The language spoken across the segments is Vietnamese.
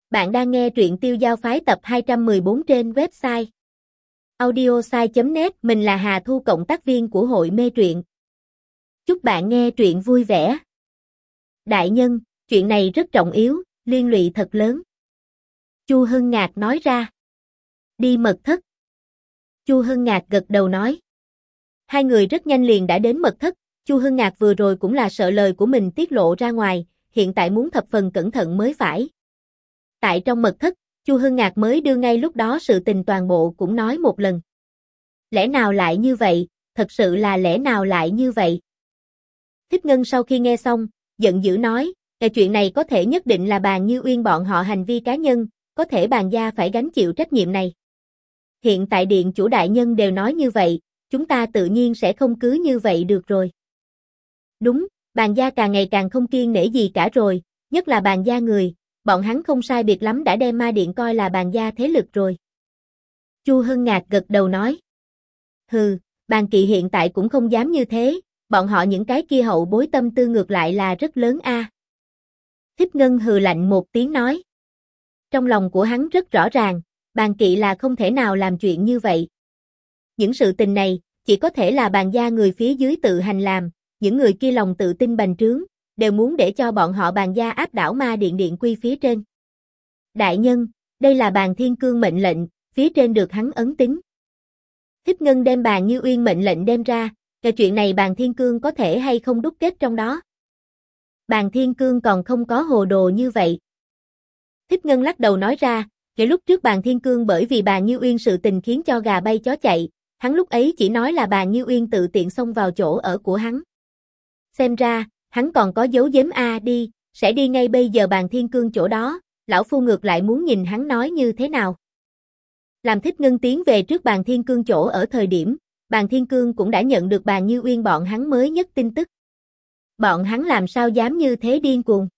Bạn đang nghe truyện Tiêu Giao Phái tập 214 trên website audiosai.net. Mình là Hà Thu, cộng tác viên của hội mê truyện. Chúc bạn nghe truyện vui vẻ. Đại nhân, chuyện này rất trọng yếu, liên lụy thật lớn. Chu Hưng Ngạc nói ra. Đi mật thất. Chu Hưng Ngạc gật đầu nói. Hai người rất nhanh liền đã đến mật thất. Chu Hưng Ngạc vừa rồi cũng là sợ lời của mình tiết lộ ra ngoài, hiện tại muốn thập phần cẩn thận mới phải. Tại trong mật thất, Chu Hưng Ngạc mới đưa ngay lúc đó sự tình toàn bộ cũng nói một lần. Lẽ nào lại như vậy, thật sự là lẽ nào lại như vậy? Thích Ngân sau khi nghe xong, giận dữ nói, cái chuyện này có thể nhất định là Bàn Như Uyên bọn họ hành vi cá nhân, có thể Bàn gia phải gánh chịu trách nhiệm này. Hiện tại điện chủ đại nhân đều nói như vậy, chúng ta tự nhiên sẽ không cứ như vậy được rồi. Đúng, Bàn gia càng ngày càng không kiêng nể gì cả rồi, nhất là Bàn gia người. Bọn hắn không sai biệt lắm đã đem ma điện coi là Bàn gia thế lực rồi. Chu Hưng Ngạc gật đầu nói. Hừ, Bàn Kỵ hiện tại cũng không dám như thế, bọn họ những cái kia hậu bối tâm tư ngược lại là rất lớn a. Thích Ngân hừ lạnh một tiếng nói. Trong lòng của hắn rất rõ ràng, Bàn Kỵ là không thể nào làm chuyện như vậy. Những sự tình này, chỉ có thể là Bàn gia người phía dưới tự hành làm, những người kia lòng tự tin bành trướng, đều muốn để cho bọn họ Bàn gia áp đảo ma điện quy phía trên. Đại nhân, đây là Bàn Thiên Cương mệnh lệnh, phía trên được hắn ấn tín. Thích Ngân đem Bàn Như Uyên mệnh lệnh đem ra, cái chuyện này Bàn Thiên Cương có thể hay không đúc kết trong đó. Bàn Thiên Cương còn không có hồ đồ như vậy. Thích Ngân lắc đầu nói ra, cái lúc trước Bàn Thiên Cương bởi vì Bàn Như Uyên sự tình khiến cho gà bay chó chạy, hắn lúc ấy chỉ nói là Bàn Như Uyên tự tiện xông vào chỗ ở của hắn. Xem ra, hắn còn có giấu giếm đi, sẽ đi ngay bây giờ Bàn Thiên Cương chỗ đó, lão phu ngược lại muốn nhìn hắn nói như thế nào. Làm Thích Ngân tiến về trước Bàn Thiên Cương chỗ ở thời điểm, Bàn Thiên Cương cũng đã nhận được Bàn Như Uyên bọn hắn mới nhất tin tức. Bọn hắn làm sao dám như thế điên cuồng.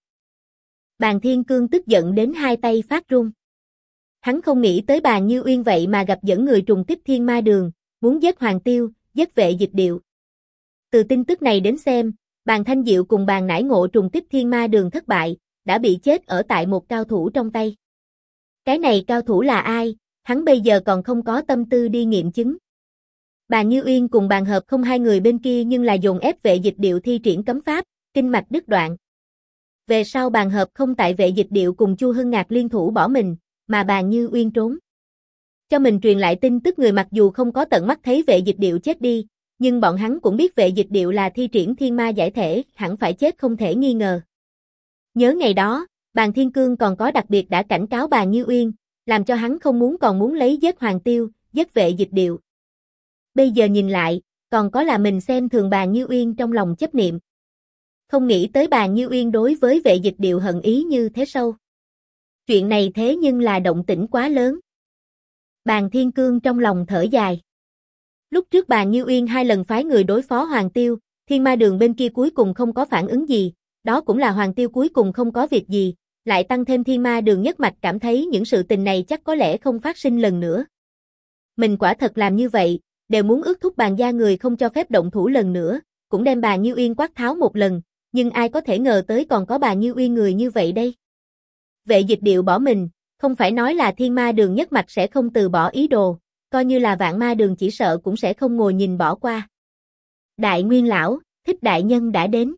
Bàn Thiên Cương tức giận đến hai tay phát run. Hắn không nghĩ tới Bàn Như Uyên vậy mà gặp dẫn người trùng kích Thiên Ma Đường, muốn giết Hoàng Tiêu, giết Vệ Dịch Điệu. Từ tin tức này đến xem, Bàn Thanh Diệu cùng Bàn Nải Ngộ trùng kích Thiên Ma Đường thất bại, đã bị chết ở tại một cao thủ trong tay. Cái này cao thủ là ai, hắn bây giờ còn không có tâm tư đi nghiệm chứng. Bàn Như Uyên cùng Bàn Hợp không hai người bên kia nhưng là dồn ép Vệ Dịch Điệu thi triển cấm pháp, kinh mạch đứt đoạn. Về sau Bàn Hợp không tại Vệ Dịch Điệu cùng Chu Hưng Ngạc liên thủ bỏ mình, mà Bàn Như Uyên trốn. Cho mình truyền lại tin tức người mặc dù không có tận mắt thấy Vệ Dịch Điệu chết đi, nhưng bọn hắn cũng biết Vệ Dịch Điệu là thi triển thiên ma giải thể, hẳn phải chết không thể nghi ngờ. Nhớ ngày đó, Bàn Thiên Cương còn có đặc biệt đã cảnh cáo Bàn Như Uyên, làm cho hắn không muốn còn muốn lấy giết Hoàng Tiêu, giết Vệ Dịch Điệu. Bây giờ nhìn lại, còn có là mình xem thường Bàn Như Uyên trong lòng chấp niệm. Không nghĩ tới Bàn Như Uyên đối với Vệ Dịch Điệu hận ý như thế sâu. Chuyện này thế nhưng là động tĩnh quá lớn. Bàn Thiên Cương trong lòng thở dài. Lúc trước Bàn Như Uyên hai lần phái người đối phó Hoàng Tiêu, Thiên Ma Đường bên kia cuối cùng không có phản ứng gì, đó cũng là Hoàng Tiêu cuối cùng không có việc gì, lại tăng thêm Thiên Ma Đường nhất mạch cảm thấy những sự tình này chắc có lẽ không phát sinh lần nữa. Mình quả thật làm như vậy, đều muốn ước thúc Bàn gia người không cho phép động thủ lần nữa, cũng đem Bàn Như Uyên quát tháo một lần, nhưng ai có thể ngờ tới còn có Bàn Như Uyên người như vậy đây. Vệ Dịch Điệu bỏ mình, không phải nói là Thiên Ma Đường nhất mạch sẽ không từ bỏ ý đồ, coi như là Vạn Ma Đường chỉ sợ cũng sẽ không ngồi nhìn bỏ qua. Đại Nguyên lão, Thích đại nhân đã đến.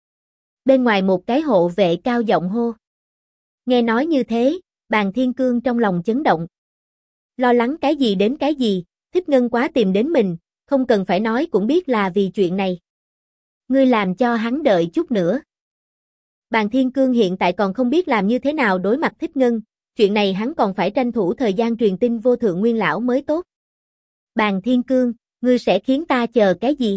Bên ngoài một cái hộ vệ cao giọng hô. Nghe nói như thế, Bàn Thiên Cương trong lòng chấn động. Lo lắng cái gì đến cái gì, Thích Ngân quá tìm đến mình, không cần phải nói cũng biết là vì chuyện này. Ngươi làm cho hắn đợi chút nữa. Bàn Thiên Cương hiện tại còn không biết làm như thế nào đối mặt Thích Ngân, chuyện này hắn còn phải tranh thủ thời gian truyền tin vô thượng nguyên lão mới tốt. Bàn Thiên Cương, ngươi sẽ khiến ta chờ cái gì?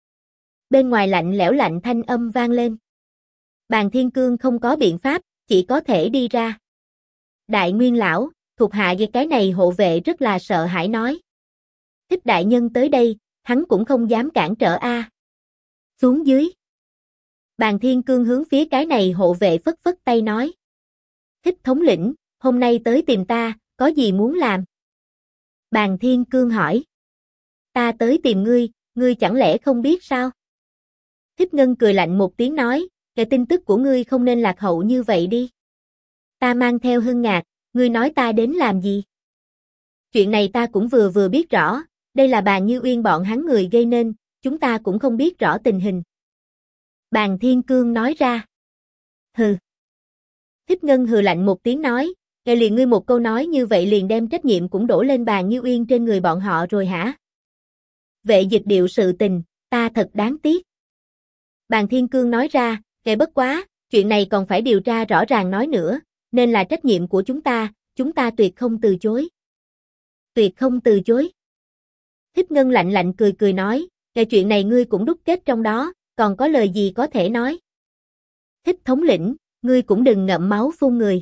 Bên ngoài lạnh lẽo lạnh thanh âm vang lên. Bàn Thiên Cương không có biện pháp, chỉ có thể đi ra. Đại Nguyên lão, thuộc hạ về cái này hộ vệ rất là sợ hãi nói. Thích đại nhân tới đây, hắn cũng không dám cản trở a. Xuống dưới. Bàn Thiên Cương hướng phía cái này hộ vệ phất phất tay nói. Thích thống lĩnh, hôm nay tới tìm ta, có gì muốn làm? Bàn Thiên Cương hỏi. Ta tới tìm ngươi, ngươi chẳng lẽ không biết sao? Thích Ngân cười lạnh một tiếng nói, cái tin tức của ngươi không nên lạc hậu như vậy đi. Ta mang theo Hưng Ngạc, ngươi nói ta đến làm gì? Chuyện này ta cũng vừa biết rõ, đây là Bàn Như Uyên bọn hắn người gây nên, chúng ta cũng không biết rõ tình hình. Bàn Thiên Cương nói ra. Hừ. Thích Ngân hừ lạnh một tiếng nói, nghe liền ngươi một câu nói như vậy liền đem trách nhiệm cũng đổ lên Bàn Như Uyên trên người bọn họ rồi hả? Vệ Dịch Điệu sự tình, ta thật đáng tiếc. Bàn Thiên Cương nói ra, nghe bất quá, chuyện này còn phải điều tra rõ ràng nói nữa, nên là trách nhiệm của chúng ta tuyệt không từ chối. Tuyệt không từ chối. Thích Ngân lạnh lạnh cười nói, nghe chuyện này ngươi cũng đúc kết trong đó, còn có lời gì có thể nói? Thích thống lĩnh, ngươi cũng đừng ngậm máu phun người.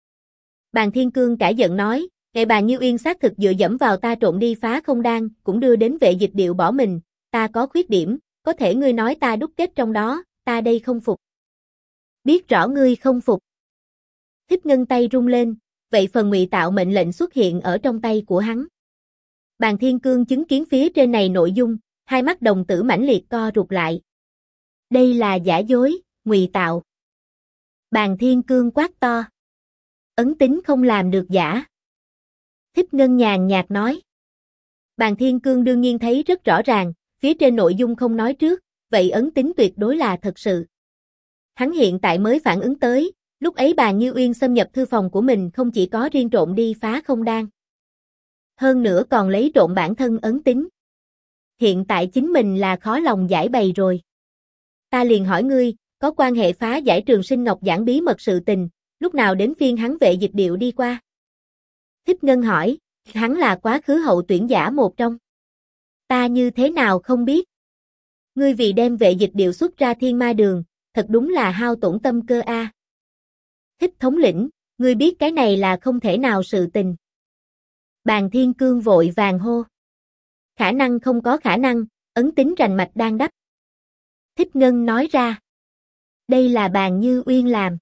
Bàn Thiên Cương cả giận nói, nghe Bàn Như Uyên xác thực dựa dẫm vào ta trộn đi phá không đan, cũng đưa đến Vệ Dịch Điệu bỏ mình, ta có khuyết điểm, có thể ngươi nói ta đúc kết trong đó, ta đây không phục. Biết rõ ngươi không phục. Thích Ngân tay rung lên, vậy phần ngụy tạo mệnh lệnh xuất hiện ở trong tay của hắn. Bàn Thiên Cương chứng kiến phía trên này nội dung, hai mắt đồng tử mãnh liệt co rụt lại. Đây là giả dối, ngụy tạo. Bàn Thiên Cương quát to. Ấn tín không làm được giả. Thích Ngân nhàn nhạt nói. Bàn Thiên Cương đương nhiên thấy rất rõ ràng, phía trên nội dung không nói trước, vậy ấn tín tuyệt đối là thật sự. Hắn hiện tại mới phản ứng tới, lúc ấy Bàn Như Uyên xâm nhập thư phòng của mình không chỉ có riêng trộm đi phá không đan. Hơn nữa còn lấy trộm bản thân ấn tín. Hiện tại chính mình là khó lòng giải bày rồi. Ta liền hỏi ngươi, có quan hệ phá giải Trường Sinh Ngọc giảng bí mật sự tình, lúc nào đến phiên hắn Vệ Dịch Điệu đi qua? Thích Ngân hỏi, hắn là quá khứ hậu tuyển giả một trong. Ta như thế nào không biết? Ngươi vì đem Vệ Dịch Điệu xuất ra Thiên Ma Đường, thật đúng là hao tổn tâm cơ a. Thích thống lĩnh, ngươi biết cái này là không thể nào sự tình. Bàn Thiên Cương vội vàng hô. Khả năng không có khả năng, ấn tín rành mạch đang đắp. Thích Ngân nói ra. Đây là Bàn Như Uyên làm.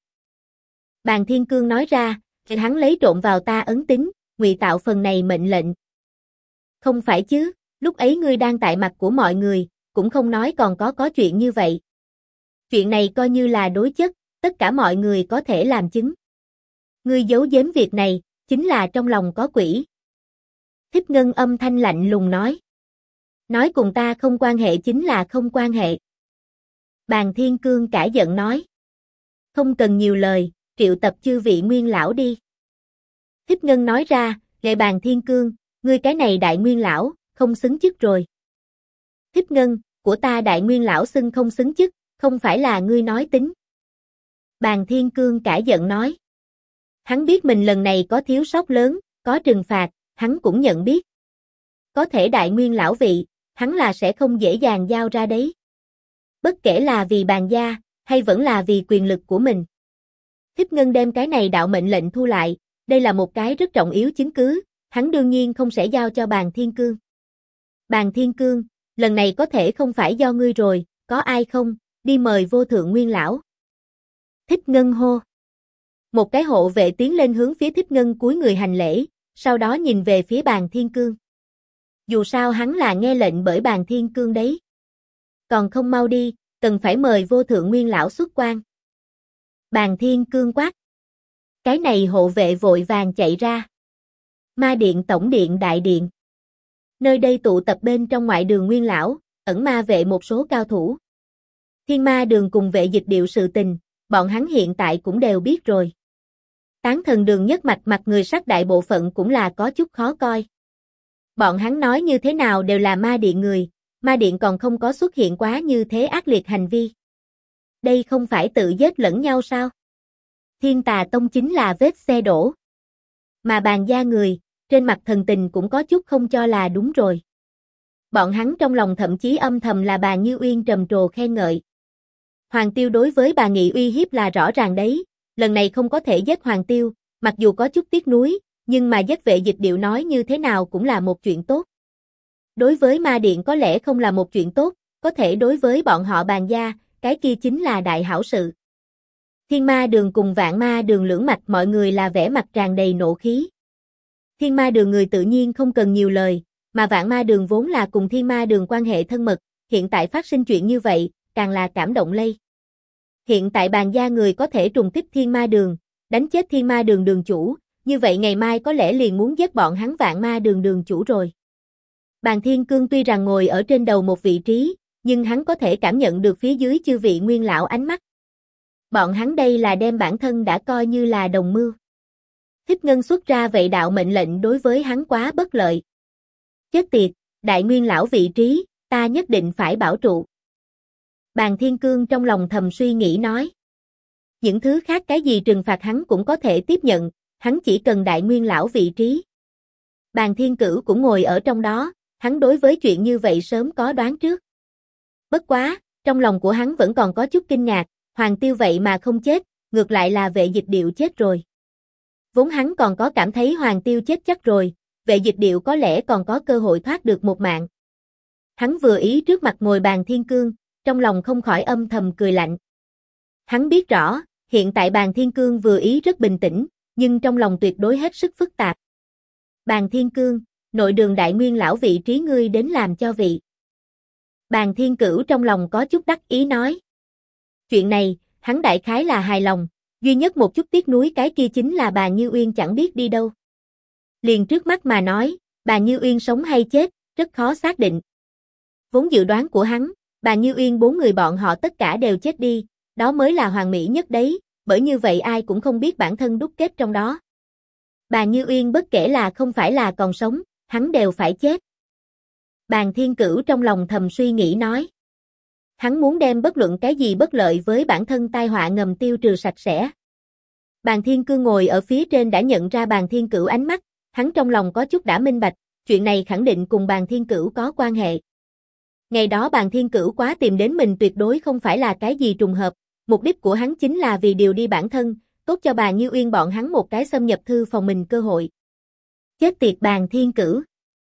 Bàn Thiên Cương nói ra, thì hắn lấy trộn vào ta ấn tín, ngụy tạo phần này mệnh lệnh. Không phải chứ, lúc ấy ngươi đang tại mặt của mọi người, cũng không nói còn có chuyện như vậy. Chuyện này coi như là đối chất, tất cả mọi người có thể làm chứng. Ngươi giấu giếm việc này, chính là trong lòng có quỷ. Thích Ngân âm thanh lạnh lùng nói. Nói cùng ta không quan hệ chính là không quan hệ. Bàn Thiên Cương cả giận nói. Không cần nhiều lời, triệu tập chư vị nguyên lão đi. Thích Ngân nói ra, lệ Bàn Thiên Cương, ngươi cái này đại nguyên lão, không xứng chức rồi. Thích Ngân, của ta đại nguyên lão xưng không xứng chức, không phải là ngươi nói tính. Bàn Thiên Cương cả giận nói. Hắn biết mình lần này có thiếu sót lớn, có trừng phạt, hắn cũng nhận biết. Có thể đại nguyên lão vị, hắn là sẽ không dễ dàng giao ra đấy. Bất kể là vì Bàn gia, hay vẫn là vì quyền lực của mình. Thích Ngân đem cái này đạo mệnh lệnh thu lại, đây là một cái rất trọng yếu chứng cứ, hắn đương nhiên không sẽ giao cho Bàn Thiên Cương. Bàn Thiên Cương, lần này có thể không phải do ngươi rồi, có ai không, đi mời vô thượng nguyên lão. Thích Ngân hô. Một cái hộ vệ tiến lên hướng phía Thích Ngân cúi người hành lễ, sau đó nhìn về phía Bàn Thiên Cương. Dù sao hắn là nghe lệnh bởi Bàn Thiên Cương đấy. Còn không mau đi, cần phải mời vô thượng nguyên lão xuất quan. Bàn Thiên Cương quát. Cái này hộ vệ vội vàng chạy ra. Ma điện tổng điện đại điện. Nơi đây tụ tập bên trong ngoại đường nguyên lão, ẩn ma vệ một số cao thủ. Thiên Ma Đường cùng Vệ Dịch Điệu sự tình, bọn hắn hiện tại cũng đều biết rồi. Tán Thần Đường nhất mạch mặt người sắc đại bộ phận cũng là có chút khó coi. Bọn hắn nói như thế nào đều là ma điện người, ma điện còn không có xuất hiện quá như thế ác liệt hành vi. Đây không phải tự giết lẫn nhau sao? Thiên Tà Tông chính là vết xe đổ. Mà Bàn gia người, trên mặt thần tình cũng có chút không cho là đúng rồi. Bọn hắn trong lòng thậm chí âm thầm là Bàn Như Uyên trầm trồ khen ngợi. Hoàng Tiêu đối với Bà Nghị uy hiếp là rõ ràng đấy, lần này không có thể giết Hoàng Tiêu, mặc dù có chút tiếc nuối, nhưng mà giết Vệ Dịch Điệu nói như thế nào cũng là một chuyện tốt. Đối với ma điện có lẽ không là một chuyện tốt, có thể đối với bọn họ Bàn gia, cái kia chính là đại hảo sự. Thiên Ma Đường cùng Vạn Ma Đường lưỡng mạch mọi người là vẻ mặt tràn đầy nộ khí. Thiên Ma Đường người tự nhiên không cần nhiều lời, mà Vạn Ma Đường vốn là cùng Thiên Ma Đường quan hệ thân mật, hiện tại phát sinh chuyện như vậy, càng là cảm động lây. Hiện tại Bàn gia người có thể trùng kích Thiên Ma Đường, đánh chết Thiên Ma Đường đường chủ, như vậy ngày mai có lẽ liền muốn giết bọn hắn Vạn Ma Đường đường chủ rồi. Bàn Thiên Cương tuy rằng ngồi ở trên đầu một vị trí, nhưng hắn có thể cảm nhận được phía dưới chư vị nguyên lão ánh mắt. Bọn hắn đây là đem bản thân đã coi như là đồng mưu. Thích Ngân xuất ra vậy đạo mệnh lệnh đối với hắn quá bất lợi. Chết tiệt, đại nguyên lão vị trí, ta nhất định phải bảo trụ. Bàn Thiên Cương trong lòng thầm suy nghĩ nói. Những thứ khác cái gì trừng phạt hắn cũng có thể tiếp nhận, hắn chỉ cần đại nguyên lão vị trí. Bàn Thiên Cửu cũng ngồi ở trong đó, hắn đối với chuyện như vậy sớm có đoán trước. Bất quá, trong lòng của hắn vẫn còn có chút kinh ngạc, Hoàng Tiêu vậy mà không chết, ngược lại là Vệ Dịch Điệu chết rồi. Vốn hắn còn có cảm thấy Hoàng Tiêu chết chắc rồi, Vệ Dịch Điệu có lẽ còn có cơ hội thoát được một mạng. Hắn vừa ý trước mặt ngồi Bàn Thiên Cương, trong lòng không khỏi âm thầm cười lạnh. Hắn biết rõ, hiện tại Bàn Thiên Cương vừa ý rất bình tĩnh, nhưng trong lòng tuyệt đối hết sức phức tạp. Bàn Thiên Cương, nội đường đại nguyên lão vị trí ngươi đến làm cho vị. Bàn Thiên Cửu trong lòng có chút đắc ý nói. Chuyện này, hắn đại khái là hài lòng, duy nhất một chút tiếc nuối cái kia chính là bà Như Uyên chẳng biết đi đâu. Liền trước mắt mà nói, bà Như Uyên sống hay chết, rất khó xác định. Vốn dự đoán của hắn, bà Như Uyên 4 người bọn họ tất cả đều chết đi, đó mới là hoàn mỹ nhất đấy, bởi như vậy ai cũng không biết bản thân đúc kết trong đó. Bà Như Uyên bất kể là không phải là còn sống, hắn đều phải chết. Bàn Thiên Cửu trong lòng thầm suy nghĩ nói. Hắn muốn đem bất luận cái gì bất lợi với bản thân tai họa ngầm tiêu trừ sạch sẽ. Bàn Thiên Cương ngồi ở phía trên đã nhận ra Bàn Thiên Cửu ánh mắt, hắn trong lòng có chút đã minh bạch, chuyện này khẳng định cùng Bàn Thiên Cửu có quan hệ. Ngày đó Bàn Thiên Cửu quá tìm đến mình tuyệt đối không phải là cái gì trùng hợp, mục đích của hắn chính là vì điều đi bản thân, tốt cho bà Như Uyên bọn hắn một cái xâm nhập thư phòng mình cơ hội. Chết tiệt Bàn Thiên Cửu.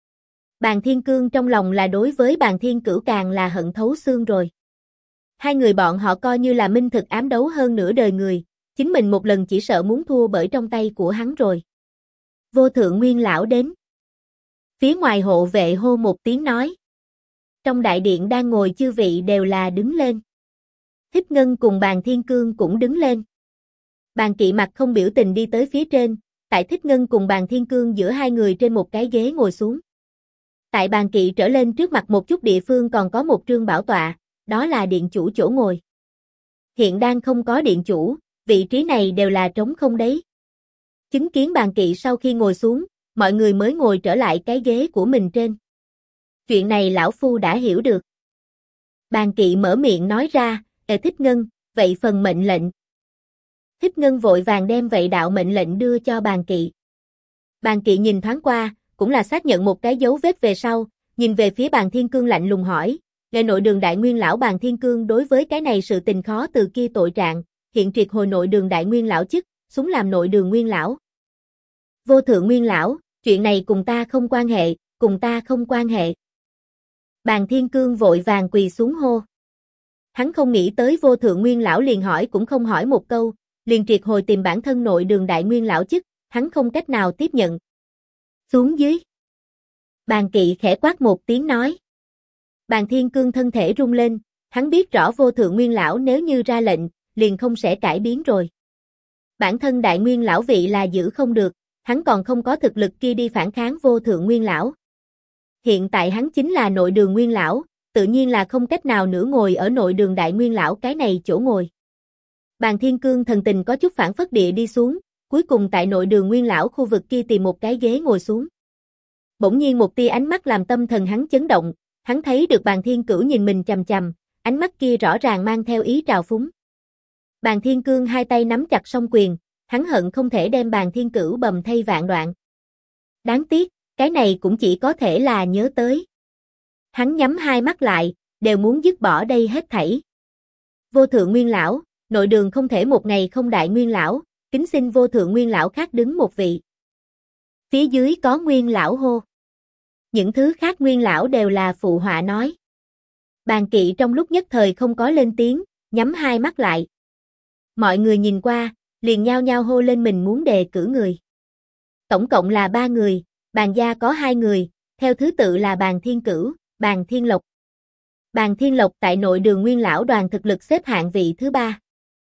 Bàn Thiên Cương trong lòng là đối với Bàn Thiên Cửu càng là hận thấu xương rồi. Hai người bọn họ coi như là minh thực ám đấu hơn nửa đời người, chính mình một lần chỉ sợ muốn thua bởi trong tay của hắn rồi. Vô Thượng Nguyên lão đến. Phía ngoài hộ vệ hô một tiếng nói. Trong đại điện đang ngồi chư vị đều là đứng lên. Thích Ngân cùng Bàn Thiên Cương cũng đứng lên. Bàn Kỵ mặt không biểu tình đi tới phía trên, tại Thích Ngân cùng Bàn Thiên Cương giữa hai người trên một cái ghế ngồi xuống. Tại Bàn Kỵ trở lên trước mặt một chút địa phương còn có một trương bảo tọa, đó là điện chủ chỗ ngồi. Hiện đang không có điện chủ, vị trí này đều là trống không đấy. Chứng kiến Bàn Kỵ sau khi ngồi xuống, mọi người mới ngồi trở lại cái ghế của mình trên. Chuyện này lão phu đã hiểu được. Bàn Kỵ mở miệng nói ra, Thích Ngân, vậy phần mệnh lệnh. Thích Ngân vội vàng đem vậy đạo mệnh lệnh đưa cho Bàn Kỵ. Bàn Kỵ nhìn thoáng qua, cũng là xác nhận một cái dấu vết về sau, nhìn về phía Bàn Thiên Cương lạnh lùng hỏi, Ngài nội đường đại nguyên lão Bàn Thiên Cương đối với cái này sự tình khó từ kia tội trạng, hiện triệt hồi nội đường đại nguyên lão chức, xuống làm nội đường nguyên lão. Vô Thượng Nguyên lão, chuyện này cùng ta không quan hệ, cùng ta không quan hệ. Bàn Thiên Cương vội vàng quỳ xuống hô. Hắn không nghĩ tới Vô Thượng Nguyên lão liền hỏi cũng không hỏi một câu, liền triệt hồi tìm bản thân nội đường đại nguyên lão chức, hắn không cách nào tiếp nhận. Xuống dưới. Bàn Kỵ khẽ quát một tiếng nói. Bàn Thiên Cương thân thể rung lên, hắn biết rõ Vô Thượng Nguyên lão nếu như ra lệnh, liền không sẽ cải biến rồi. Bản thân đại nguyên lão vị là giữ không được, hắn còn không có thực lực kia đi phản kháng Vô Thượng Nguyên lão. Hiện tại hắn chính là nội đường nguyên lão, tự nhiên là không cách nào nữa ngồi ở nội đường đại nguyên lão cái này chỗ ngồi. Bàn Thiên Cương thần tình có chút phản phất địa đi xuống, cuối cùng tại nội đường nguyên lão khu vực kia tìm một cái ghế ngồi xuống. Bỗng nhiên một tia ánh mắt làm tâm thần hắn chấn động, hắn thấy được Bàn Thiên Cửu nhìn mình chằm chằm, ánh mắt kia rõ ràng mang theo ý trào phúng. Bàn Thiên Cương hai tay nắm chặt song quyền, hắn hận không thể đem Bàn Thiên Cửu bầm thây vạn đoạn. Đáng tiếc, cái này cũng chỉ có thể là nhớ tới. Hắn nhắm hai mắt lại, đều muốn dứt bỏ đây hết thảy. Vô Thượng Nguyên lão, nội đường không thể một ngày không đại nguyên lão, kính xin Vô Thượng Nguyên lão khác đứng một vị. Phía dưới có Nguyên lão hô. Những thứ khác Nguyên lão đều là phụ họa nói. Bàn Kỵ trong lúc nhất thời không có lên tiếng, nhắm hai mắt lại. Mọi người nhìn qua, liền nhao nhao hô lên mình muốn đề cử người. Tổng cộng là 3 người, Bàn gia có 2 người, theo thứ tự là Bàn Thiên Cửu, Bàn Thiên Lộc. Bàn Thiên Lộc tại nội đường nguyên lão đoàn thực lực xếp hạng vị thứ 3.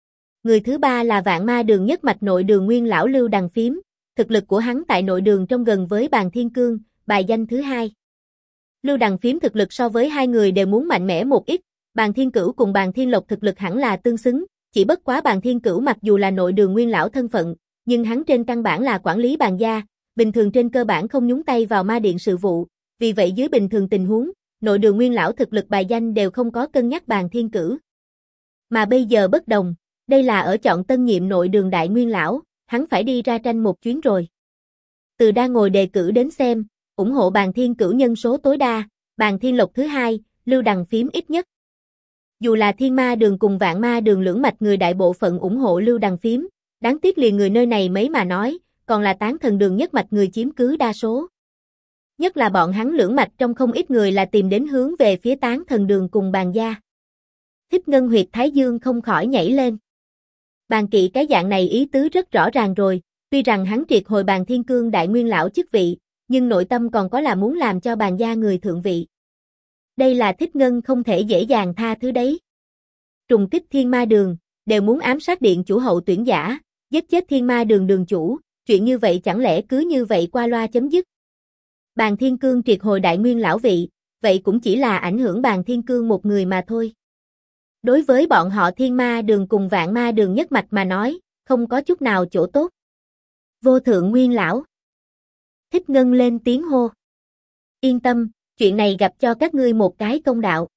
Người thứ ba là Vạn Ma Đường nhất mạch nội đường nguyên lão Lưu Đằng Phím, thực lực của hắn tại nội đường trông gần với Bàn Thiên Cương, bài danh thứ hai. Lưu Đằng Phím thực lực so với hai người đều muốn mạnh mẽ một ít, Bàn Thiên Cửu cùng Bàn Thiên Lộc thực lực hẳn là tương xứng, chỉ bất quá Bàn Thiên Cửu mặc dù là nội đường nguyên lão thân phận, nhưng hắn trên căn bản là quản lý Bàn gia, bình thường trên cơ bản không nhúng tay vào ma điện sự vụ, vì vậy dưới bình thường tình huống, nội đường nguyên lão thực lực bài danh đều không có cân nhắc Bàn Thiên Cửu. Mà bây giờ bất đồng, đây là ở chọn tân nhiệm nội đường đại nguyên lão, hắn phải đi ra tranh một chuyến rồi. Từ đa ngồi đề cử đến xem, ủng hộ Bàn Thiên Cửu nhân số tối đa, Bàn Thiên Lộc thứ hai, Lưu Đằng Phím ít nhất. Dù là Thiên Ma Đường cùng Vạn Ma Đường lưỡng mạch người đại bộ phận ủng hộ Lưu Đằng Phím, đáng tiếc liền người nơi này mấy mà nói, còn là Tán Thần Đường nhất mạch người chiếm cứ đa số. Nhất là bọn hắn lưỡng mạch trong không ít người là tìm đến hướng về phía Tán Thần Đường cùng Bàn gia. Thích Ngân huyệt Thái Dương không khỏi nhảy lên. Bàn Kỵ cái dạng này ý tứ rất rõ ràng rồi, tuy rằng hắn triệt hồi Bàn Thiên Cương đại nguyên lão chức vị, nhưng nội tâm còn có là muốn làm cho Bàn gia người thượng vị. Đây là Thích Ngân không thể dễ dàng tha thứ đấy. Trùng kích Thiên Ma Đường, đều muốn ám sát điện chủ hậu tuyển giả, giết chết Thiên Ma Đường đường chủ, chuyện như vậy chẳng lẽ cứ như vậy qua loa chấm dứt. Bàn Thiên Cương triệt hồi đại nguyên lão vị, vậy cũng chỉ là ảnh hưởng Bàn Thiên Cương một người mà thôi. Đối với bọn họ Thiên Ma Đường cùng Vạn Ma Đường nhất mạch mà nói, không có chút nào chỗ tốt. Vô thượng nguyên lão. Thích Ngân lên tiếng hô. Yên tâm, chuyện này gặp cho các ngươi một cái công đạo.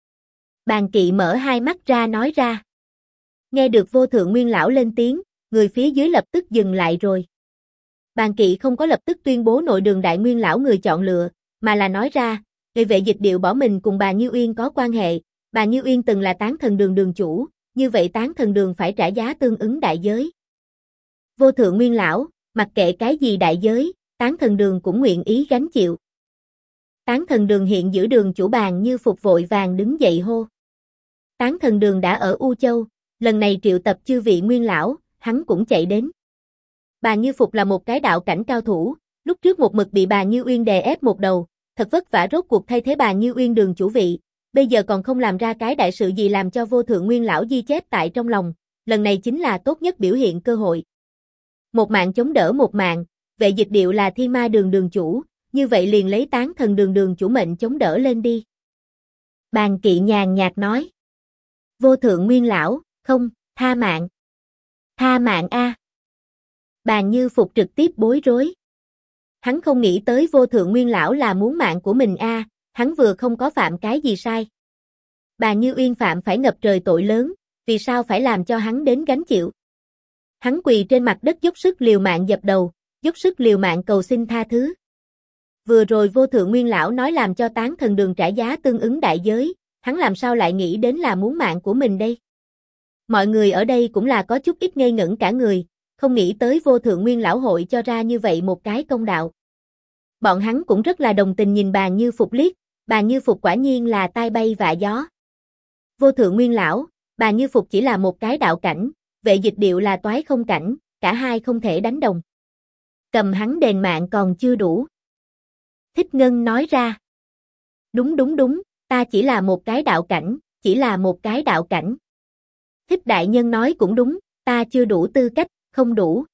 Bàn Kỵ mở hai mắt ra nói ra. Nghe được vô thượng nguyên lão lên tiếng, người phía dưới lập tức dừng lại rồi. Bàn Kỵ không có lập tức tuyên bố nội đường đại nguyên lão người chọn lựa, mà là nói ra, người vệ dịch điệu bỏ mình cùng bà Như Uyên có quan hệ, bà Như Uyên từng là Tán Thần Đường đường chủ, như vậy Tán Thần Đường phải trả giá tương ứng đại giới. Vô thượng nguyên lão, mặc kệ cái gì đại giới, Tán Thần Đường cũng nguyện ý gánh chịu. Tán Thần Đường hiện giữ đường chủ Bàn Như Phục vội vàng đứng dậy hô. Tán Thần Đường đã ở U Châu, lần này triệu tập chư vị nguyên lão, hắn cũng chạy đến. Bà Như Phục là một cái đạo cảnh cao thủ, lúc trước một mực bị bà Như Uyên đè ép một đầu, thật vất vả rốt cuộc thay thế bà Như Uyên đường chủ vị, bây giờ còn không làm ra cái đại sự gì làm cho vô thượng nguyên lão ghi chép tại trong lòng, lần này chính là tốt nhất biểu hiện cơ hội. Một mạng chống đỡ một mạng, vệ dịch điệu là Thiên Ma Đường đường chủ, như vậy liền lấy Tán Thần Đường đường chủ mệnh chống đỡ lên đi. Bàn Kỵ nhàn nhạt nói. Vô thượng nguyên lão, không, tha mạng. Tha mạng a. Bàn Như Phục trực tiếp bối rối. Hắn không nghĩ tới vô thượng nguyên lão là muốn mạng của mình a, hắn vừa không có phạm cái gì sai. Bà Như Uyên phạm phải ngập trời tội lớn, vì sao phải làm cho hắn đến gánh chịu? Hắn quỳ trên mặt đất dốc sức liều mạng dập đầu, dốc sức liều mạng cầu xin tha thứ. Vừa rồi vô thượng nguyên lão nói làm cho Tán Thần Đường trả giá tương ứng đại giới, hắn làm sao lại nghĩ đến là muốn mạng của mình đây? Mọi người ở đây cũng là có chút ít ngây ngẩn cả người, không nghĩ tới vô thượng nguyên lão hội cho ra như vậy một cái công đạo. Bọn hắn cũng rất là đồng tình nhìn Bàn Như Phục liếc, Bàn Như Phục quả nhiên là tai bay vạ gió. Vô thượng nguyên lão, Bàn Như Phục chỉ là một cái đạo cảnh, vệ dịch điệu là toái không cảnh, cả hai không thể đánh đồng. Cầm hắn đền mạng còn chưa đủ. Thích Ngân nói ra. Đúng, ta chỉ là một cái đạo cảnh, chỉ là một cái đạo cảnh. Thích đại nhân nói cũng đúng, ta chưa đủ tư cách, không đủ.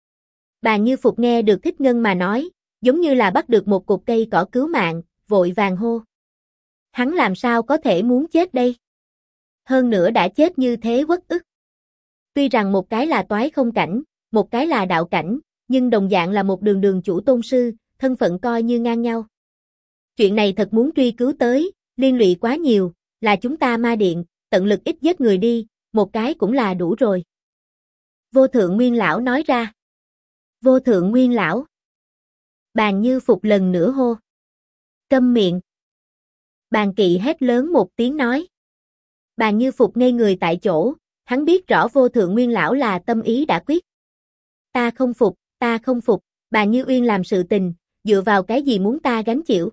Bàn Như Phục nghe được Thích Ngân mà nói, giống như là bắt được một cục cây cỏ cứu mạng, vội vàng hô. Hắn làm sao có thể muốn chết đây? Hơn nữa đã chết như thế uất ức. Tuy rằng một cái là toái không cảnh, một cái là đạo cảnh, nhưng đồng dạng là một đường đường chủ tôn sư, thân phận coi như ngang nhau. Chuyện này thật muốn truy cứu tới, liên lụy quá nhiều, là chúng ta ma điện, tận lực ít giết người đi, một cái cũng là đủ rồi. Vô thượng nguyên lão nói ra. Vô thượng nguyên lão. Bàn Như Phục lần nữa hô. Câm miệng. Bàn Kỵ hét lớn một tiếng nói. Bàn Như Phục ngây người tại chỗ, hắn biết rõ vô thượng nguyên lão là tâm ý đã quyết. Ta không phục, Bàn Như Uyên làm sự tình, dựa vào cái gì muốn ta gánh chịu?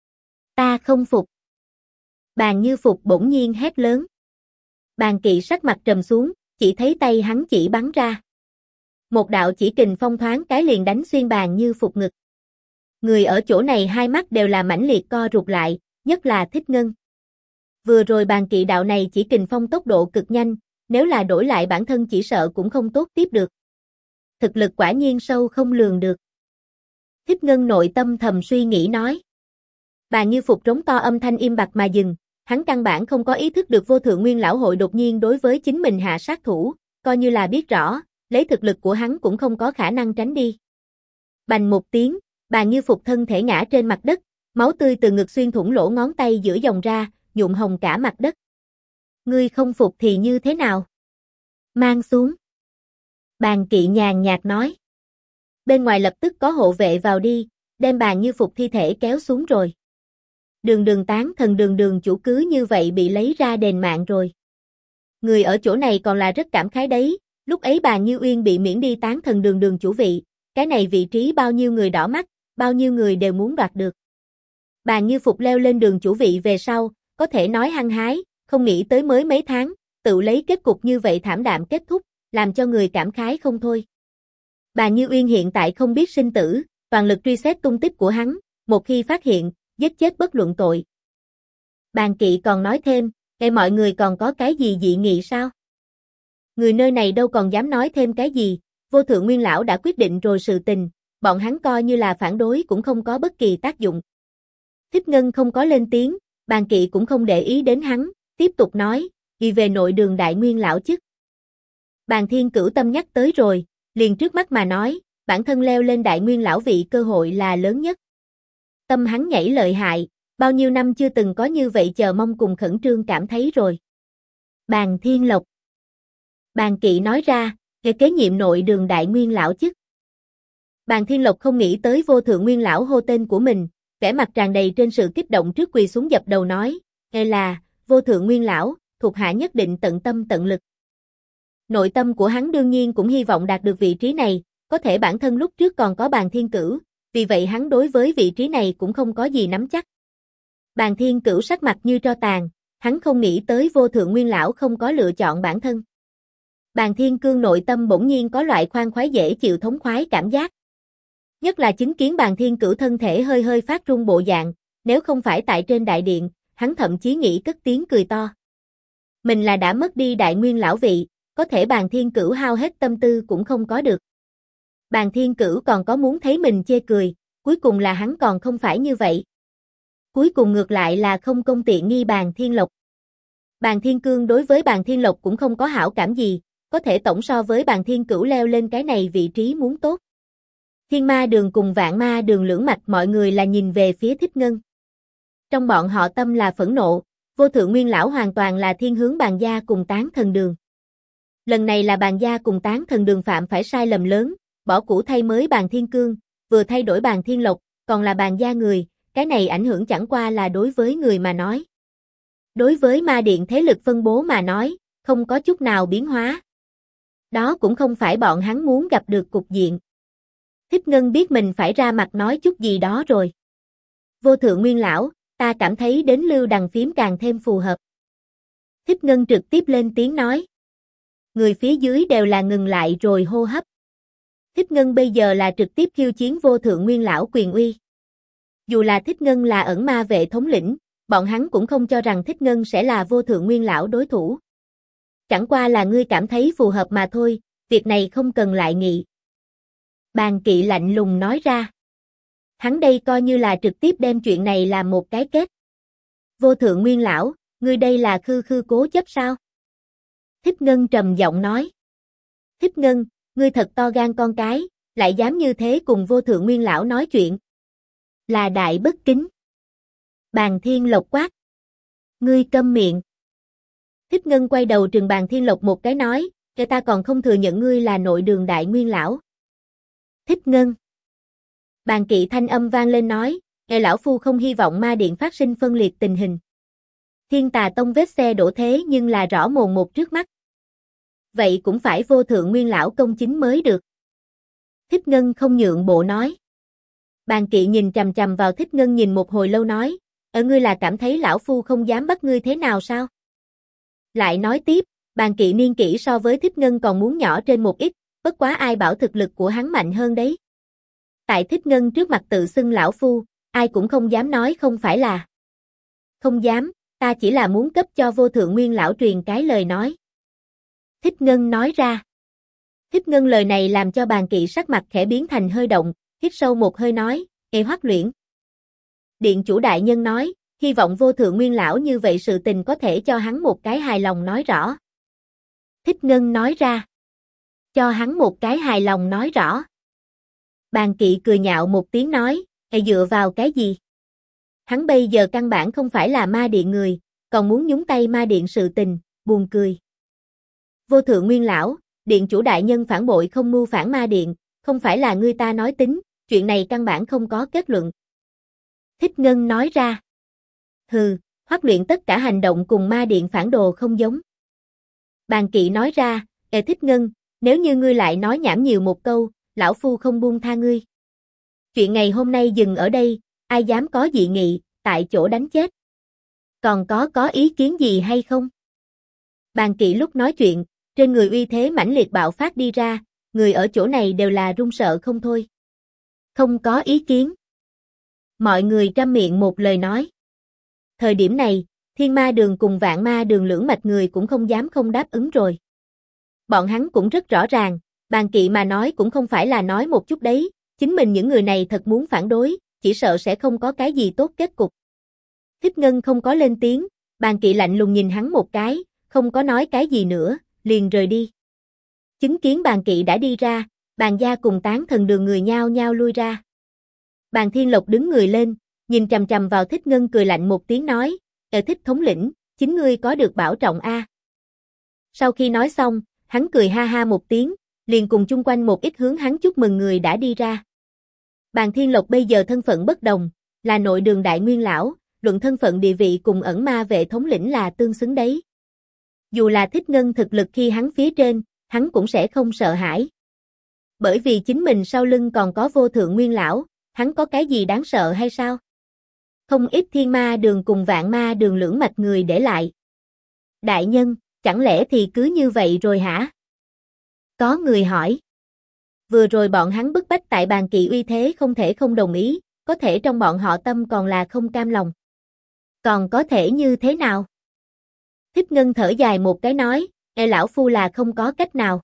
Ta không phục. Bàn Như Phục bỗng nhiên hét lớn. Bàn Kỵ sắc mặt trầm xuống, chỉ thấy tay hắn chỉ bắn ra. Một đạo chỉ kình phong thoáng cái liền đánh xuyên Bàn Như Phục ngực. Người ở chỗ này hai mắt đều là mãnh liệt co rụt lại, nhất là Thích Ngân. Vừa rồi Bàn Kỵ đạo này chỉ kình phong tốc độ cực nhanh, nếu là đổi lại bản thân chỉ sợ cũng không tốt tiếp được. Thực lực quả nhiên sâu không lường được. Thiếp Ngân nội tâm thầm suy nghĩ nói. Bàn Như Phục rống to âm thanh im bặt mà dừng, hắn căn bản không có ý thức được Vô Thượng Nguyên Lão hội đột nhiên đối với chính mình hạ sát thủ, coi như là biết rõ, lấy thực lực của hắn cũng không có khả năng tránh đi. Bành một tiếng, Bàn Như Phục thân thể ngã trên mặt đất, máu tươi từ ngực xuyên thủng lỗ ngón tay giữa dòng ra, nhuộm hồng cả mặt đất. Ngươi không phục thì như thế nào? Mang xuống. Bàn Kỵ nhàn nhạt nói. Bên ngoài lập tức có hộ vệ vào đi, đem Bàn Như Phục thi thể kéo xuống rồi. Đường tán thần đường chủ cứ như vậy bị lấy ra đền mạng rồi. Người ở chỗ này còn là rất cảm khái đấy, lúc ấy Bàn Như Uyên bị miễn đi tán thần đường chủ vị, cái này vị trí bao nhiêu người đỏ mắt, bao nhiêu người đều muốn đoạt được. Bàn Như Phục leo lên đường chủ vị về sau, có thể nói hăng hái, không nghĩ tới mới mấy tháng, tự lấy kết cục như vậy thảm đạm kết thúc, làm cho người cảm khái không thôi. Bàn Như Uyên hiện tại không biết sinh tử, toàn lực truy xét tung tích của hắn, một khi phát hiện, giết chết bất luận tội. Bàn Kỵ còn nói thêm, mọi người còn có cái gì dị nghị sao? Người nơi này đâu còn dám nói thêm cái gì, Vô Thượng Nguyên Lão đã quyết định rồi sự tình, bọn hắn coi như là phản đối cũng không có bất kỳ tác dụng. Thiếp Ngân không có lên tiếng, Bàn Kỵ cũng không để ý đến hắn, tiếp tục nói, vì về nội đường Đại Nguyên Lão chức. Bàn Thiên Cửu tâm nhắc tới rồi, liền trước mắt mà nói, bản thân leo lên Đại Nguyên Lão vị cơ hội là lớn nhất. Tâm hắn nhảy lợi hại, bao nhiêu năm chưa từng có như vậy chờ mong cùng khẩn trương cảm thấy rồi. Bàn Thiên Lộc. Bàn Kỵ nói ra, kế nhiệm nội đường Đại Nguyên Lão chức. Bàn Thiên Lộc không nghĩ tới Vô Thượng Nguyên Lão hô tên của mình, vẻ mặt tràn đầy trên sự kích động trước quỳ xuống dập đầu nói, là, Vô Thượng Nguyên Lão, thuộc hạ nhất định tận tâm tận lực. Nội tâm của hắn đương nhiên cũng hy vọng đạt được vị trí này, có thể bản thân lúc trước còn có Bàn Thiên Cửu, vì vậy hắn đối với vị trí này cũng không có gì nắm chắc. Bàn Thiên Cửu sắc mặt như tro tàn, hắn không nghĩ tới Vô Thượng Nguyên Lão không có lựa chọn bản thân. Bàn Thiên Cương nội tâm bỗng nhiên có loại khoan khoái dễ chịu thống khoái cảm giác. Nhất là chứng kiến Bàn Thiên Cửu thân thể hơi hơi phát run bộ dạng, nếu không phải tại trên đại điện, hắn thậm chí nghĩ cất tiếng cười to. Mình là đã mất đi Đại Nguyên Lão vị, có thể Bàn Thiên Cửu hao hết tâm tư cũng không có được. Bàn Thiên Cửu còn có muốn thấy mình chê cười, cuối cùng là hắn còn không phải như vậy. Cuối cùng ngược lại là không công tiện nghi Bàn Thiên Lộc. Bàn Thiên Cương đối với Bàn Thiên Lộc cũng không có hảo cảm gì, có thể tổng so với Bàn Thiên Cửu leo lên cái này vị trí muốn tốt. Thiên Ma Đường cùng Vạn Ma Đường lưỡng mạch mọi người là nhìn về phía Thiếp Ngân. Trong bọn họ tâm là phẫn nộ, Vô Thượng Nguyên Lão hoàn toàn là thiên hướng Bàn gia cùng Tán Thần Đường. Lần này là Bàn gia cùng Tán Thần Đường phạm phải sai lầm lớn, bỏ cũ thay mới Bàn Thiên Cương, vừa thay đổi Bàn Thiên Lộc, còn là Bàn gia người, cái này ảnh hưởng chẳng qua là đối với người mà nói. Đối với ma điện thế lực phân bố mà nói, không có chút nào biến hóa. Đó cũng không phải bọn hắn muốn gặp được cục diện. Thiếp Ngân biết mình phải ra mặt nói chút gì đó rồi. Vô Thượng Nguyên Lão, ta cảm thấy đến lưu đằng phím càng thêm phù hợp. Thiếp Ngân trực tiếp lên tiếng nói. Người phía dưới đều là ngừng lại rồi hô hấp. Thiếp Ngân bây giờ là trực tiếp khiêu chiến Vô Thượng Nguyên Lão quyền uy. Dù là Thiếp Ngân là ẩn ma vệ thống lĩnh, bọn hắn cũng không cho rằng Thiếp Ngân sẽ là Vô Thượng Nguyên Lão đối thủ. Chẳng qua là ngươi cảm thấy phù hợp mà thôi, việc này không cần lại nghị. Bàn Kỵ lạnh lùng nói ra. Hắn đây coi như là trực tiếp đem chuyện này làm một cái kết. Vô Thượng Nguyên Lão, ngươi đây là khư khư cố chấp sao? Thiếp Ngân trầm giọng nói. Thiếp Ngân, ngươi thật to gan con cái, lại dám như thế cùng Vô Thượng Nguyên Lão nói chuyện. Là đại bất kính. Bàn Thiên Lộc quát. Ngươi câm miệng. Thiếp Ngân quay đầu trừng Bàn Thiên Lộc một cái nói, kẻ ta còn không thừa nhận ngươi là nội đường Đại Nguyên Lão. Thiếp Ngân. Bàn Kỵ thanh âm vang lên nói, lão phu không hy vọng ma điện phát sinh phân liệt tình hình. Thiên Tà Tông vết xe đổ thế nhưng là rõ mồn một trước mắt. Vậy cũng phải Vô Thượng Nguyên Lão công chính mới được. Thiếp Ngân không nhượng bộ nói. Bàn Kỵ nhìn chằm chằm vào Thiếp Ngân nhìn một hồi lâu nói, ở ngươi là cảm thấy lão phu không dám bắt ngươi thế nào sao? Lại nói tiếp, Bàn Kỵ niên kỷ so với Thiếp Ngân còn muốn nhỏ trên một ít, bất quá ai bảo thực lực của hắn mạnh hơn đấy. Tại Thiếp Ngân trước mặt tự xưng lão phu, ai cũng không dám nói không phải là. Không dám, ta chỉ là muốn cấp cho Vô Thượng Nguyên Lão truyền cái lời nói. Thích Ngân nói ra. Thích Ngân lời này làm cho Bàn Kỵ sắc mặt khẽ biến thành hơi động, hít sâu một hơi nói, Hoắc Luyện. Điện chủ đại nhân nói, hy vọng vô thượng nguyên lão như vậy sự tình có thể cho hắn một cái hài lòng nói rõ. Thích Ngân nói ra. Cho hắn một cái hài lòng nói rõ. Bàn Kỵ cười nhạo một tiếng nói, dựa vào cái gì? Hắn bây giờ căn bản không phải là ma điện người, còn muốn nhúng tay ma điện sự tình, buồn cười. Vô thượng nguyên lão, điện chủ đại nhân phản bội không mưu phản ma điện, không phải là ngươi ta nói tính, chuyện này căn bản không có kết luận. Thích Ngân nói ra. Hừ, Hoắc Luyện tất cả hành động cùng ma điện phản đồ không giống. Bàn Kỵ nói ra, Thích Ngân, nếu như ngươi lại nói nhảm nhiều một câu, lão phu không buông tha ngươi. Chuyện ngày hôm nay dừng ở đây, ai dám có dị nghị, tại chỗ đánh chết. Còn có ý kiến gì hay không? Bàn Kỵ lúc nói chuyện, trên người uy thế mãnh liệt bạo phát đi ra, người ở chỗ này đều là run sợ không thôi. Không có ý kiến. Mọi người trăm miệng một lời nói. Thời điểm này, Thiên Ma Đường cùng Vạn Ma Đường lưỡng mạch người cũng không dám không đáp ứng rồi. Bọn hắn cũng rất rõ ràng, Bàn Kỵ mà nói cũng không phải là nói một chút đấy, chính mình những người này thật muốn phản đối, chỉ sợ sẽ không có cái gì tốt kết cục. Thích Ngân không có lên tiếng, Bàn Kỵ lạnh lùng nhìn hắn một cái, không có nói cái gì nữa, liền rời đi. Chứng kiến Bàn Kỵ đã đi ra, Bàn gia cùng Tán Thần Đường người nhao nhao lui ra. Bàn Thiên Lộc đứng người lên, nhìn chằm chằm vào Thích Ngân cười lạnh một tiếng nói, Thích thống lĩnh, chính ngươi có được bảo trọng a. Sau khi nói xong, hắn cười ha ha một tiếng, liền cùng chung quanh một ít hướng hắn chúc mừng người đã đi ra. Bàn Thiên Lộc bây giờ thân phận bất đồng, là nội đường đại nguyên lão, luận thân phận địa vị cùng ẩn ma vệ thống lĩnh là tương xứng đấy. Dù là Thích Ngân thực lực khi hắn phía trên, hắn cũng sẽ không sợ hãi. Bởi vì chính mình sau lưng còn có vô thượng nguyên lão, hắn có cái gì đáng sợ hay sao? Không ít Thiên Ma Đường cùng Vạn Ma Đường lưỡng mạch người để lại. Đại nhân, chẳng lẽ thì cứ như vậy rồi hả? Có người hỏi. Vừa rồi bọn hắn bức bách tại Bàn Kỵ uy thế không thể không đồng ý, có thể trong bọn họ tâm còn là không cam lòng. Còn có thể như thế nào? Thích Ngân thở dài một cái nói, lão phu là không có cách nào.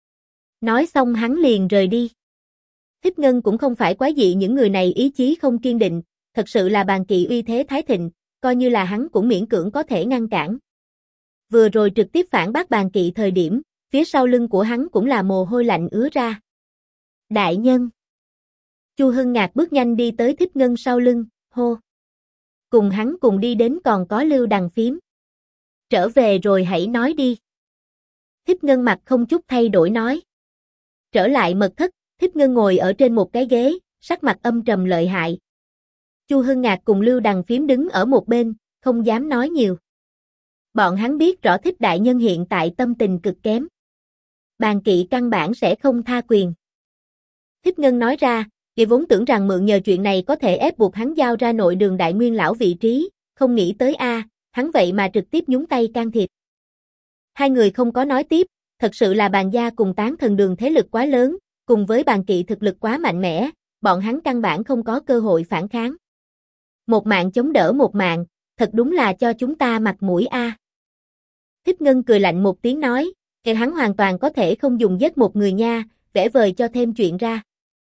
Nói xong hắn liền rời đi. Thích Ngân cũng không phải quá dị những người này ý chí không kiên định, thật sự là Bàn Kỵ uy thế thái thịnh, coi như là hắn cũng miễn cưỡng có thể ngăn cản. Vừa rồi trực tiếp phản bác Bàn Kỵ thời điểm, phía sau lưng của hắn cũng là mồ hôi lạnh ứa ra. Đại nhân. Chu Hưng Ngạc bước nhanh đi tới Thích Ngân sau lưng, hô. Cùng hắn cùng đi đến còn có Lưu Đằng Phím. Trở về rồi hãy nói đi. Thích Ngân mặt không chút thay đổi nói. Trở lại mật thất, Thích Ngân ngồi ở trên một cái ghế, sắc mặt âm trầm lợi hại. Chu Hưng Ngạc cùng Lưu Đằng Phím đứng ở một bên, không dám nói nhiều. Bọn hắn biết rõ Thích đại nhân hiện tại tâm tình cực kém. Bàn Kỵ căn bản sẽ không tha quyền. Thích Ngân nói ra, vì vốn tưởng rằng mượn nhờ chuyện này có thể ép buộc hắn giao ra nội đường đại nguyên lão vị trí, không nghĩ tới hắn vậy mà trực tiếp nhúng tay can thiệp. Hai người không có nói tiếp, thật sự là Bàn gia cùng Tán Thần Đường thế lực quá lớn, cùng với Bàn Kỵ thực lực quá mạnh mẽ, bọn hắn căn bản không có cơ hội phản kháng. Một mạng chống đỡ một mạng, thật đúng là cho chúng ta mặt mũi a. Thích Ngân cười lạnh một tiếng nói, hắn hoàn toàn có thể không dùng giết một người nha, vẽ vời cho thêm chuyện ra.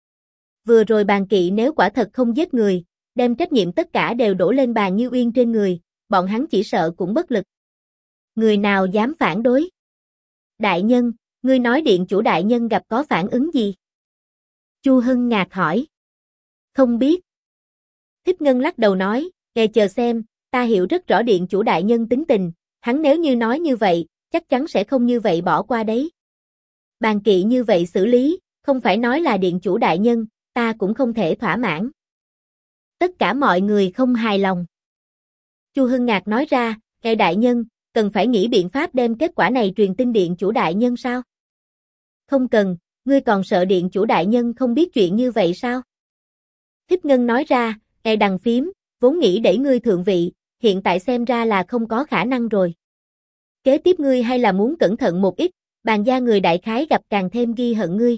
Vừa rồi Bàn Kỵ nếu quả thật không giết người, đem trách nhiệm tất cả đều đổ lên Bàn Như Uyên trên người, bọn hắn chỉ sợ cũng bất lực. Người nào dám phản đối? Đại nhân, ngươi nói điện chủ đại nhân gặp có phản ứng gì? Chu Hưng Ngạc hỏi. Không biết. Thích Ngân lắc đầu nói, chờ xem, ta hiểu rất rõ điện chủ đại nhân tính tình, hắn nếu như nói như vậy, chắc chắn sẽ không như vậy bỏ qua đấy. Bàn Kỵ như vậy xử lý, không phải nói là điện chủ đại nhân, ta cũng không thể thỏa mãn. Tất cả mọi người không hài lòng. Chu Hưng Ngạc nói ra, đại nhân, cần phải nghĩ biện pháp đem kết quả này truyền tin điện chủ đại nhân sao? Không cần, ngươi còn sợ điện chủ đại nhân không biết chuyện như vậy sao? Thích Ngân nói ra, Đằng Phím, vốn nghĩ để ngươi thượng vị, hiện tại xem ra là không có khả năng rồi. Kế tiếp ngươi hay là muốn cẩn thận một ít, Bàn gia người đại khái gặp càng thêm ghi hận ngươi.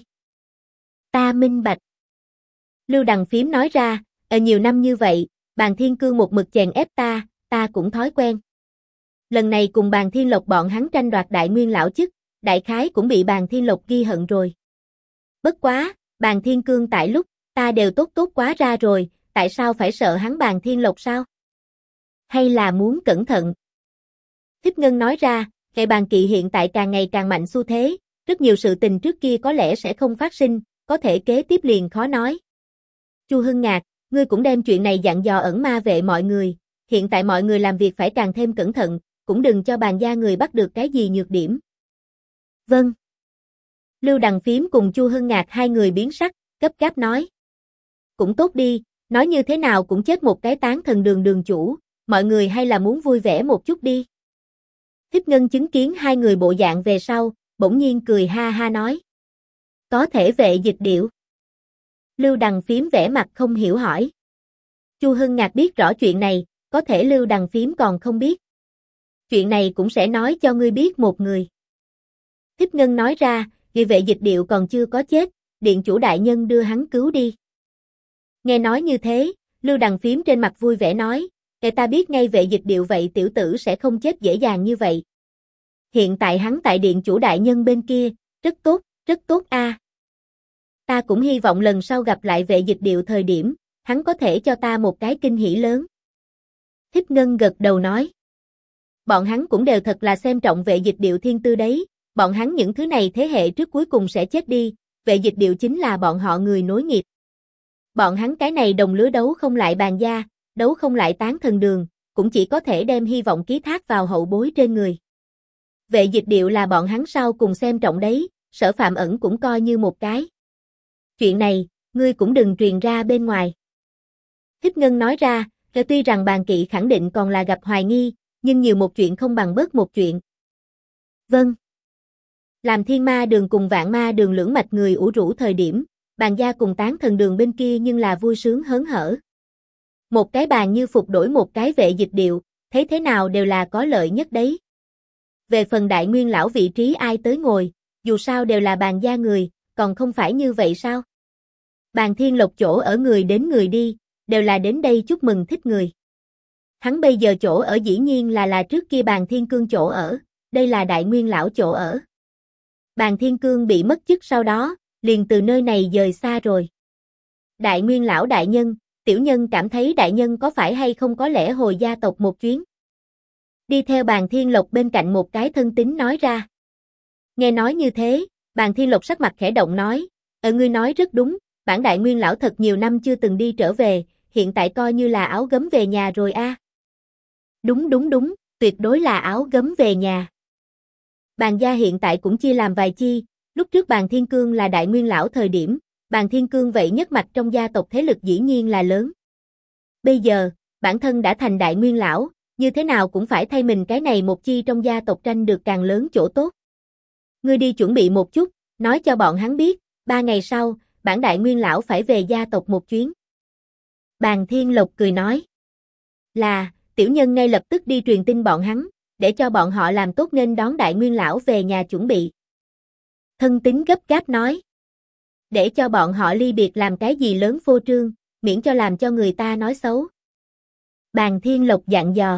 Ta minh bạch. Lưu Đằng Phím nói ra, nhiều năm như vậy, Bàn Thiên Cương một mực chèn ép ta cũng thói quen. Lần này cùng Bàn Thiên Lộc bọn hắn tranh đoạt đại nguyên lão chức, đại khái cũng bị Bàn Thiên Lộc ghi hận rồi. Bất quá, Bàn Thiên Cương tại lúc, ta đều tốt tốt quá ra rồi, tại sao phải sợ hắn Bàn Thiên Lộc sao? Hay là muốn cẩn thận? Thích Ngân nói ra, hệ bàn kỵ hiện tại càng ngày càng mạnh xu thế, rất nhiều sự tình trước kia có lẽ sẽ không phát sinh, có thể kế tiếp liền khó nói. Chu Hưng Ngạc, ngươi cũng đem chuyện này dặn dò ẩn ma vệ mọi người, hiện tại mọi người làm việc phải càng thêm cẩn thận, cũng đừng cho Bàn gia người bắt được cái gì nhược điểm. Vâng. Lưu Đằng Phím cùng Chu Hưng Ngạc hai người biến sắc, gấp gáp nói. Cũng tốt đi, nói như thế nào cũng chết một cái Tán Thần Đường đường chủ, mọi người hay là muốn vui vẻ một chút đi. Thích Ngân chứng kiến hai người bộ dạng về sau, bỗng nhiên cười ha ha nói. Có thể vệ dịch điệu. Lưu Đằng Phím vẻ mặt không hiểu hỏi. Chu Hưng Ngạc biết rõ chuyện này, có thể Lưu Đằng Phím còn không biết. Chuyện này cũng sẽ nói cho ngươi biết một người. Thích Ngân nói ra, vì vệ dịch điệu còn chưa có chết, điện chủ đại nhân đưa hắn cứu đi. Nghe nói như thế, Lưu Đằng Phím trên mặt vui vẻ nói, ta biết ngay vệ dịch điệu vậy tiểu tử sẽ không chết dễ dàng như vậy. Hiện tại hắn tại điện chủ đại nhân bên kia, rất tốt a. Ta cũng hy vọng lần sau gặp lại vệ dịch điệu thời điểm, hắn có thể cho ta một cái kinh hỉ lớn. Thích Ngân gật đầu nói. Bọn hắn cũng đều thật là xem trọng vệ dịch điệu thiên tư đấy, bọn hắn những thứ này thế hệ trước cuối cùng sẽ chết đi, vệ dịch điệu chính là bọn họ người nối nghiệp. Bọn hắn cái này đồng lứa đấu không lại Bàn gia, đấu không lại Tán Thần Đường, cũng chỉ có thể đem hy vọng ký thác vào hậu bối trên người. Vệ dịch điệu là bọn hắn sau cùng xem trọng đấy, Sở Phạm Ẩn cũng coi như một cái. Chuyện này, ngươi cũng đừng truyền ra bên ngoài. Thích Ngân nói ra, tuy rằng Bàn Kỵ khẳng định còn là gặp hoài nghi, nhưng nhiều một chuyện không bằng bớt một chuyện. Vâng. Làm Thiên Ma Đường cùng Vạn Ma Đường lưỡng mạch người ủ rũ thời điểm, Bàn gia cùng Tán Thần Đường bên kia nhưng là vui sướng hớn hở. Một cái Bàn Như Phục đổi một cái vệ dịch điệu, thấy thế nào đều là có lợi nhất đấy. Về phần Đại Nguyên lão vị trí ai tới ngồi, dù sao đều là Bàn gia người, còn không phải như vậy sao? Bàn Thiên Lộc chỗ ở người đến người đi, đều là đến đây chúc mừng thích người. Hắn bây giờ chỗ ở dĩ nhiên là trước kia Bàn Thiên Cương chỗ ở, đây là Đại Nguyên lão chỗ ở. Bàn Thiên Cương bị mất chức sau đó, liền từ nơi này dời xa rồi. Đại Nguyên lão đại nhân, tiểu nhân cảm thấy đại nhân có phải hay không có lẽ hồi gia tộc một chuyến. Đi theo Bàn Thiên Lộc bên cạnh một cái thân tín nói ra. Nghe nói như thế, Bàn Thiên Lộc sắc mặt khẽ động nói, ngươi nói rất đúng, bản Đại Nguyên lão thật nhiều năm chưa từng đi trở về, hiện tại coi như là áo gấm về nhà rồi a. Đúng, tuyệt đối là áo gấm về nhà. Bàn gia hiện tại cũng chia làm vài chi, lúc trước Bàn Thiên Cương là Đại Nguyên lão thời điểm, Bàn Thiên Cương vậy nhất mạch trong gia tộc thế lực dĩ nhiên là lớn. Bây giờ, bản thân đã thành Đại Nguyên lão, như thế nào cũng phải thay mình cái này một chi trong gia tộc tranh được càng lớn chỗ tốt. Ngươi đi chuẩn bị một chút, nói cho bọn hắn biết, 3 ngày sau, bản Đại Nguyên lão phải về gia tộc một chuyến. Bàn Thiên Lộc cười nói. Là, tiểu nhân ngay lập tức đi truyền tin bọn hắn, để cho bọn họ làm tốt nên đón Đại Nguyên lão về nhà chuẩn bị. Thân tín gấp gáp nói. Để cho bọn họ ly biệt làm cái gì lớn phô trương, miễn cho làm cho người ta nói xấu. Bàn Thiên Lộc dặn dò.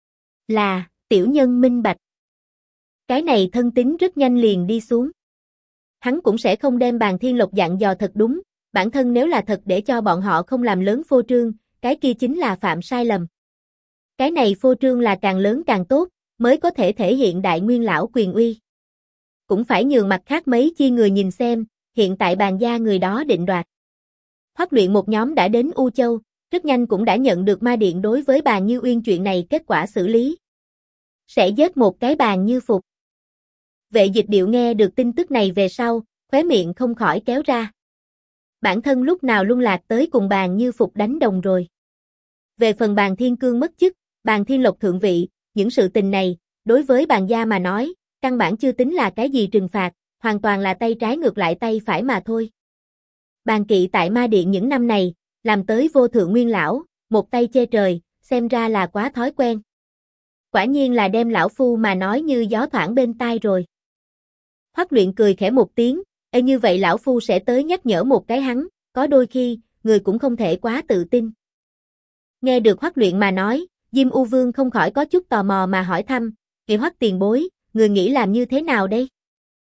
Là, tiểu nhân minh bạch. Cái này thân tín rất nhanh liền đi xuống. Hắn cũng sẽ không đem Bàn Thiên Lộc dặn dò thật đúng, bản thân nếu là thật để cho bọn họ không làm lớn phô trương, cái kia chính là phạm sai lầm. Cái này phô trương là càng lớn càng tốt, mới có thể thể hiện Đại Nguyên lão quyền uy. Cũng phải nhường mặt khác mấy chi người nhìn xem, hiện tại Bàn gia người đó định đoạt. Hoắc Luyện một nhóm đã đến U Châu, rất nhanh cũng đã nhận được Ma Điện đối với Bàn Như Uyên chuyện này kết quả xử lý. Sẽ giết một cái Bàn Như Phục. Vệ dịch điệu nghe được tin tức này về sau, khóe miệng không khỏi kéo ra. Bản thân lúc nào lung lạc tới cùng Bàn Như Phục đánh đồng rồi. Về phần Bàn Thiên Cương mất chức, Bàn Thiên Lộc thượng vị, những sự tình này, đối với Bàn gia mà nói, căn bản chưa tính là cái gì trừng phạt, hoàn toàn là tay trái ngược lại tay phải mà thôi. Bàn Kỵ tại Ma Điện những năm này, làm tới vô thượng nguyên lão, một tay che trời, xem ra là quá thói quen. Quả nhiên là đem lão phu mà nói như gió thoảng bên tai rồi. Hoắc Luyện cười khẽ một tiếng, như vậy lão phu sẽ tới nhắc nhở một cái hắn, có đôi khi, người cũng không thể quá tự tin. Nghe được Hoắc Luyện mà nói, Diêm U Vương không khỏi có chút tò mò mà hỏi thăm, Hoắc tiền bối, người nghĩ làm như thế nào đây?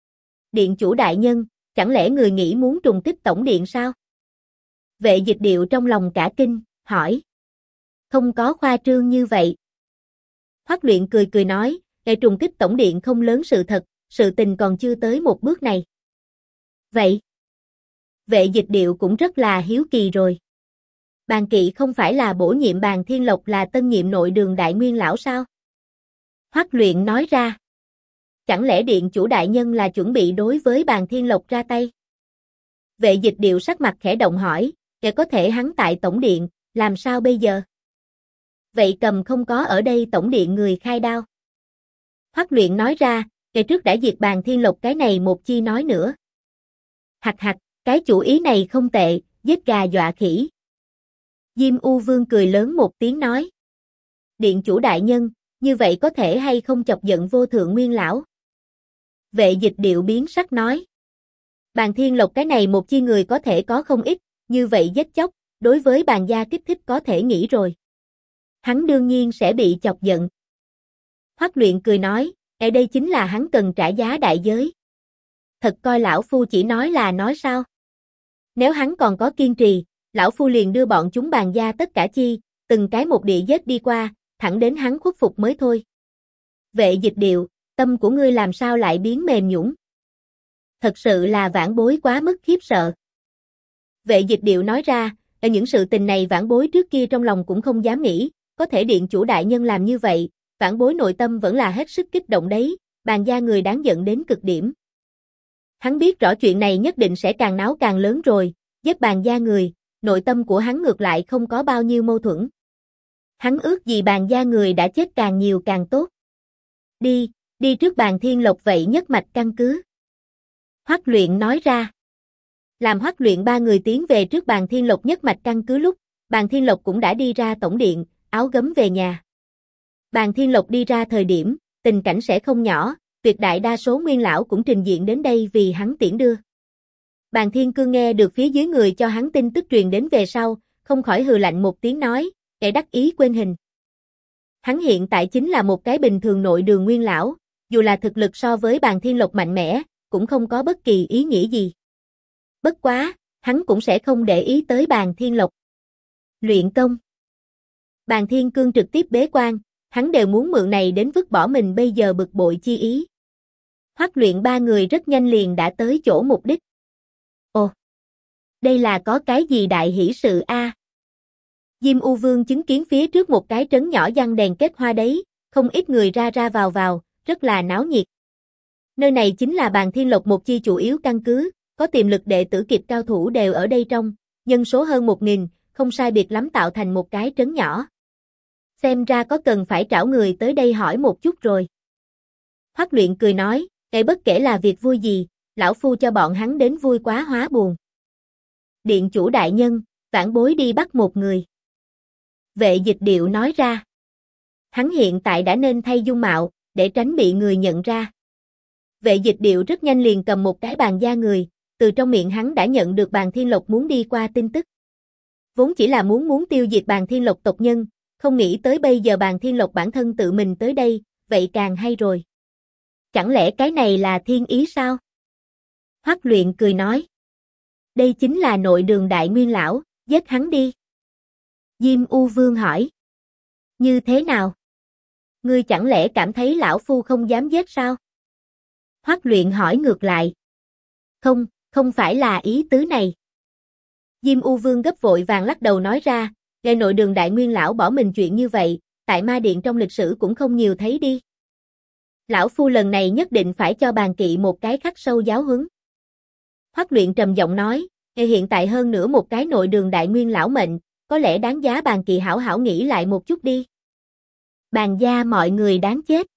Điện chủ đại nhân, chẳng lẽ người nghĩ muốn trùng kích tổng điện sao? Vệ Dịch Điệu trong lòng cả kinh, hỏi. Không có khoa trương như vậy. Hoắc Luyện cười cười nói, để trùng kích tổng điện không lớn sự thật, sự tình còn chưa tới một bước này. Vậy? Vệ Dịch Điệu cũng rất là hiếu kỳ rồi. Bàn Kỵ không phải là bổ nhiệm Bàn Thiên Lộc là tân nhiệm nội đường đại nguyên lão sao? Hoắc Luyện nói ra. Chẳng lẽ điện chủ đại nhân là chuẩn bị đối với Bàn Thiên Lộc ra tay? Vệ Dịch Điệu sắc mặt khẽ động hỏi, để có thể hắn tại tổng điện, làm sao bây giờ? Vậy Cầm không có ở đây tổng điện người khai đao. Hoắc Luyện nói ra, kể trước đã diệt Bàn Thiên Lộc cái này một chi nói nữa. Hạch hạch, cái chủ ý này không tệ, giết gà dọa khỉ. Diêm U Vương cười lớn một tiếng nói. Điện chủ đại nhân, như vậy có thể hay không chọc giận vô thượng nguyên lão? Vệ Dịch Điệu biến sắc nói. Bàn Thiên Lộc cái này một chi người có thể có không ít, như vậy giết chóc, đối với Bàn gia kích thích có thể nghĩ rồi. Hắn đương nhiên sẽ bị chọc giận. Hoắc Luyện cười nói, đây chính là hắn cần trả giá đại giới. Thật coi lão phu chỉ nói là nói sao? Nếu hắn còn có kiên trì, lão phu liền đưa bọn chúng Bàn gia tất cả chi, từng cái một địa giết đi qua, thẳng đến hắn khuất phục mới thôi. Vệ Dịch Điệu, tâm của ngươi làm sao lại biến mềm nhũn? Thật sự là vãn bối quá mức khiếp sợ. Vệ Dịch Điệu nói ra, ở những sự tình này vãn bối trước kia trong lòng cũng không dám nghĩ, có thể điện chủ đại nhân làm như vậy, vãn bối nội tâm vẫn là hết sức kích động đấy, Bàn gia người đáng giận đến cực điểm. Hắn biết rõ chuyện này nhất định sẽ càng náo càng lớn rồi, giết Bàn gia người, nội tâm của hắn ngược lại không có bao nhiêu mâu thuẫn. Hắn ước gì Bàn gia người đã chết càng nhiều càng tốt. Đi trước Bàn Thiên Lộc vậy nhất mạch căn cứ. Hoắc Luyện nói ra. Làm Hoắc Luyện ba người tiến về trước Bàn Thiên Lộc nhất mạch căn cứ lúc, Bàn Thiên Lộc cũng đã đi ra tổng điện, áo gấm về nhà. Bàn Thiên Lộc đi ra thời điểm, tình cảnh sẽ không nhỏ, tuyệt đại đa số nguyên lão cũng trình diện đến đây vì hắn tiễn đưa. Bàn Thiên Cương nghe được phía dưới người cho hắn tin tức truyền đến về sau, không khỏi hừ lạnh một tiếng nói, kẻ đắc ý quên hình. Hắn hiện tại chính là một cái bình thường nội đường nguyên lão, dù là thực lực so với Bàn Thiên Lộc mạnh mẽ, cũng không có bất kỳ ý nghĩa gì. Bất quá, hắn cũng sẽ không để ý tới Bàn Thiên Lộc. Luyện công. Bàn Thiên Cương trực tiếp bế quan, hắn đều muốn mượn này đến vứt bỏ mình bây giờ bực bội chi ý. Hoắc Luyện ba người rất nhanh liền đã tới chỗ mục đích. Ồ, đây là có cái gì đại hỷ sự a? Diêm U Vương chứng kiến phía trước một cái trấn nhỏ giăng đèn kết hoa đấy, không ít người ra ra vào, rất là náo nhiệt. Nơi này chính là Bàn Thiên Lộc một chi chủ yếu căn cứ, có tiềm lực đệ tử kiệt cao thủ đều ở đây trong, nhân số hơn 1000, không sai biệt lắm tạo thành một cái trấn nhỏ. Xem ra có cần phải trảo người tới đây hỏi một chút rồi. Hoắc Luyện cười nói, bất kể là việc vui gì, lão phu cho bọn hắn đến vui quá hóa buồn. Điện chủ đại nhân, vãn bối đi bắt một người. Vệ Dịch Điệu nói ra. Hắn hiện tại đã nên thay dung mạo, để tránh bị người nhận ra. Vệ Dịch Điệu rất nhanh liền cầm một cái Bàn gia người, từ trong miệng hắn đã nhận được Bàn Thiên Lộc muốn đi qua tin tức. Vốn chỉ là muốn tiêu diệt Bàn Thiên Lộc tộc nhân, không nghĩ tới bây giờ Bàn Thiên Lộc bản thân tự mình tới đây, vậy càng hay rồi. Chẳng lẽ cái này là thiên ý sao? Hoắc Luyện cười nói. Đây chính là nội đường đại nguyên lão, giết hắn đi. Diêm U Vương hỏi. Như thế nào? Ngươi chẳng lẽ cảm thấy lão phu không dám giết sao? Hoắc Luyện hỏi ngược lại. Không phải là ý tứ này. Diêm U Vương gấp vội vàng lắc đầu nói ra, nghe nội đường đại nguyên lão bỏ mình chuyện như vậy, tại ma điện trong lịch sử cũng không nhiều thấy đi. Lão phu lần này nhất định phải cho Bàn Kỵ một cái khắc sâu giáo huấn. Hoắc Luyện trầm giọng nói, hiện tại hơn nữa một cái nội đường đại nguyên lão mệnh, có lẽ đáng giá Bàn Kỵ hảo hảo nghĩ lại một chút đi. Bàn gia mọi người đáng chết.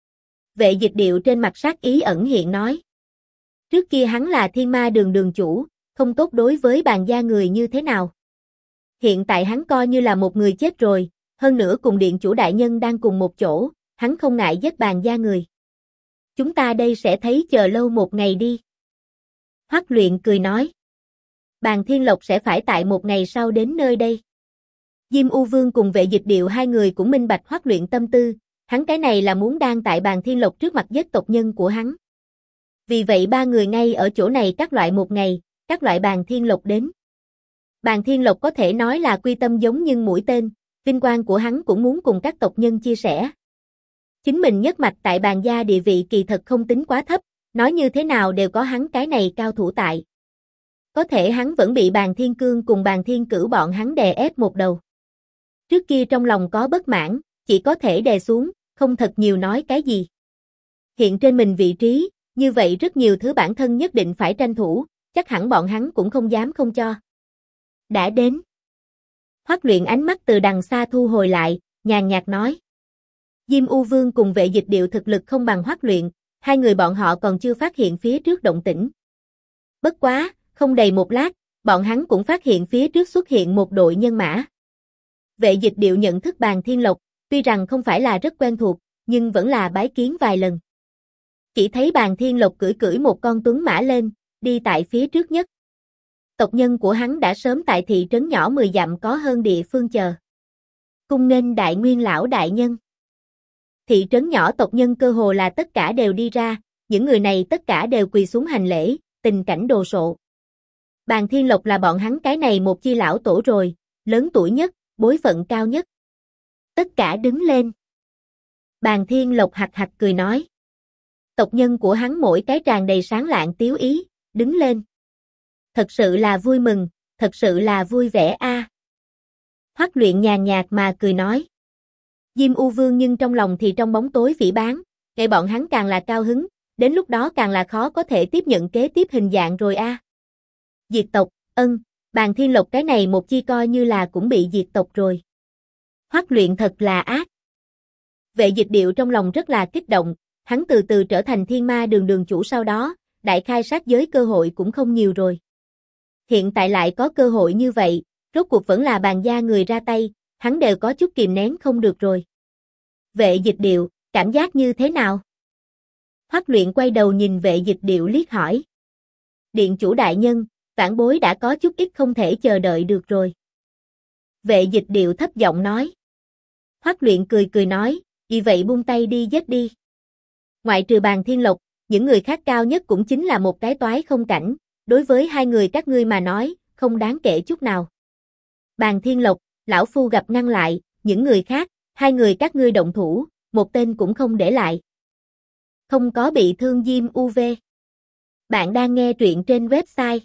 Vệ Dịch Điệu trên mặt sát ý ẩn hiện nói. Trước kia hắn là Thiên Ma đường đường chủ, không tốt đối với Bàn gia người như thế nào. Hiện tại hắn coi như là một người chết rồi, hơn nữa cùng điện chủ đại nhân đang cùng một chỗ, hắn không ngại giết Bàn gia người. Chúng ta đây sẽ thấy chờ lâu một ngày đi. Hoắc Luyện cười nói. Bàn Thiên Lộc sẽ phải tại một ngày sau đến nơi đây. Diêm U Vương cùng Vệ Dịch Điệu hai người cũng minh bạch Hoắc Luyện tâm tư, hắn cái này là muốn đang tại Bàn Thiên Lộc trước mặt giết tộc nhân của hắn. Vì vậy ba người ngay ở chỗ này các loại một ngày, các loại Bàn Thiên Lộc đến. Bàn Thiên Lộc có thể nói là quy tâm giống như mũi tên, vinh quang của hắn cũng muốn cùng các tộc nhân chia sẻ. Chính mình nhất mạch tại Bàn gia địa vị kỳ thật không tính quá thấp, nói như thế nào đều có hắn cái này cao thủ tại. Có thể hắn vẫn bị Bàn Thiên Cương cùng Bàn Thiên Cửu bọn hắn đè ép một đầu. Trước kia trong lòng có bất mãn, chỉ có thể đè xuống, không thật nhiều nói cái gì. Hiện trên mình vị trí, như vậy rất nhiều thứ bản thân nhất định phải tranh thủ, chắc hẳn bọn hắn cũng không dám không cho. Đã đến. Hoắc Luyện ánh mắt từ đằng xa thu hồi lại, nhàn nhạt nói. Diêm U Vương cùng Vệ Dịch Điệu thực lực không bằng Hoắc Luyện, hai người bọn họ còn chưa phát hiện phía trước động tĩnh. Bất quá, không đầy một lát, bọn hắn cũng phát hiện phía trước xuất hiện một đội nhân mã. Vệ Dịch Điệu nhận thức Bàn Thiên Lộc, tuy rằng không phải là rất quen thuộc, nhưng vẫn là bái kiến vài lần. Chỉ thấy Bàn Thiên Lộc cưỡi một con tuấn mã lên, đi tại phía trước nhất. Tộc nhân của hắn đã sớm tại thị trấn nhỏ 10 dặm có hơn địa phương chờ. Cung nghênh Đại Nguyên lão đại nhân. Thị trấn nhỏ tộc nhân cơ hồ là tất cả đều đi ra, những người này tất cả đều quỳ xuống hành lễ, tình cảnh đồ sộ. Bàn Thiên Lộc là bọn hắn cái này một chi lão tổ rồi, lớn tuổi nhất, bối phận cao nhất. Tất cả đứng lên. Bàn Thiên Lộc hạch hạch cười nói. Tộc nhân của hắn mỗi cái tràn đầy sáng lạng tiếu ý, đứng lên. Thật sự là vui mừng, thật sự là vui vẻ a. Hoắc Luyện nhàn nhạt mà cười nói. Diêm U Vương nhưng trong lòng thì trong bóng tối phỉ báng, ngay bọn hắn càng là cao hứng, đến lúc đó càng là khó có thể tiếp nhận kế tiếp hình dạng rồi a. Diệt tộc, Bàn Thiên Lộc cái này một chi coi như là cũng bị diệt tộc rồi. Hoắc Luyện thật là ác. Vệ Dịch Điệu trong lòng rất là kích động, hắn từ từ trở thành Thiên Ma đường đường chủ sau đó, đại khai sát giới cơ hội cũng không nhiều rồi. Hiện tại lại có cơ hội như vậy, rốt cuộc vẫn là Bàn gia người ra tay, hắn đều có chút kìm nén không được rồi. Vệ Dịch Điệu, cảm giác như thế nào? Hoắc Luyện quay đầu nhìn Vệ Dịch Điệu liếc hỏi. Điện chủ đại nhân, vãn bối đã có chút ít không thể chờ đợi được rồi. Vệ Dịch Điệu thấp giọng nói. Hoắc Luyện cười nói, vì vậy buông tay đi giết đi. Ngoại trừ Bàn Thiên Lộc, những người khác cao nhất cũng chính là một cái toái không cảnh, đối với hai người các ngươi mà nói, không đáng kể chút nào. Bàn Thiên Lộc, lão phu gặp ngăn lại, những người khác, hai người các ngươi động thủ, một tên cũng không để lại. Không có bị thương Diêm UV. Bạn đang nghe truyện trên website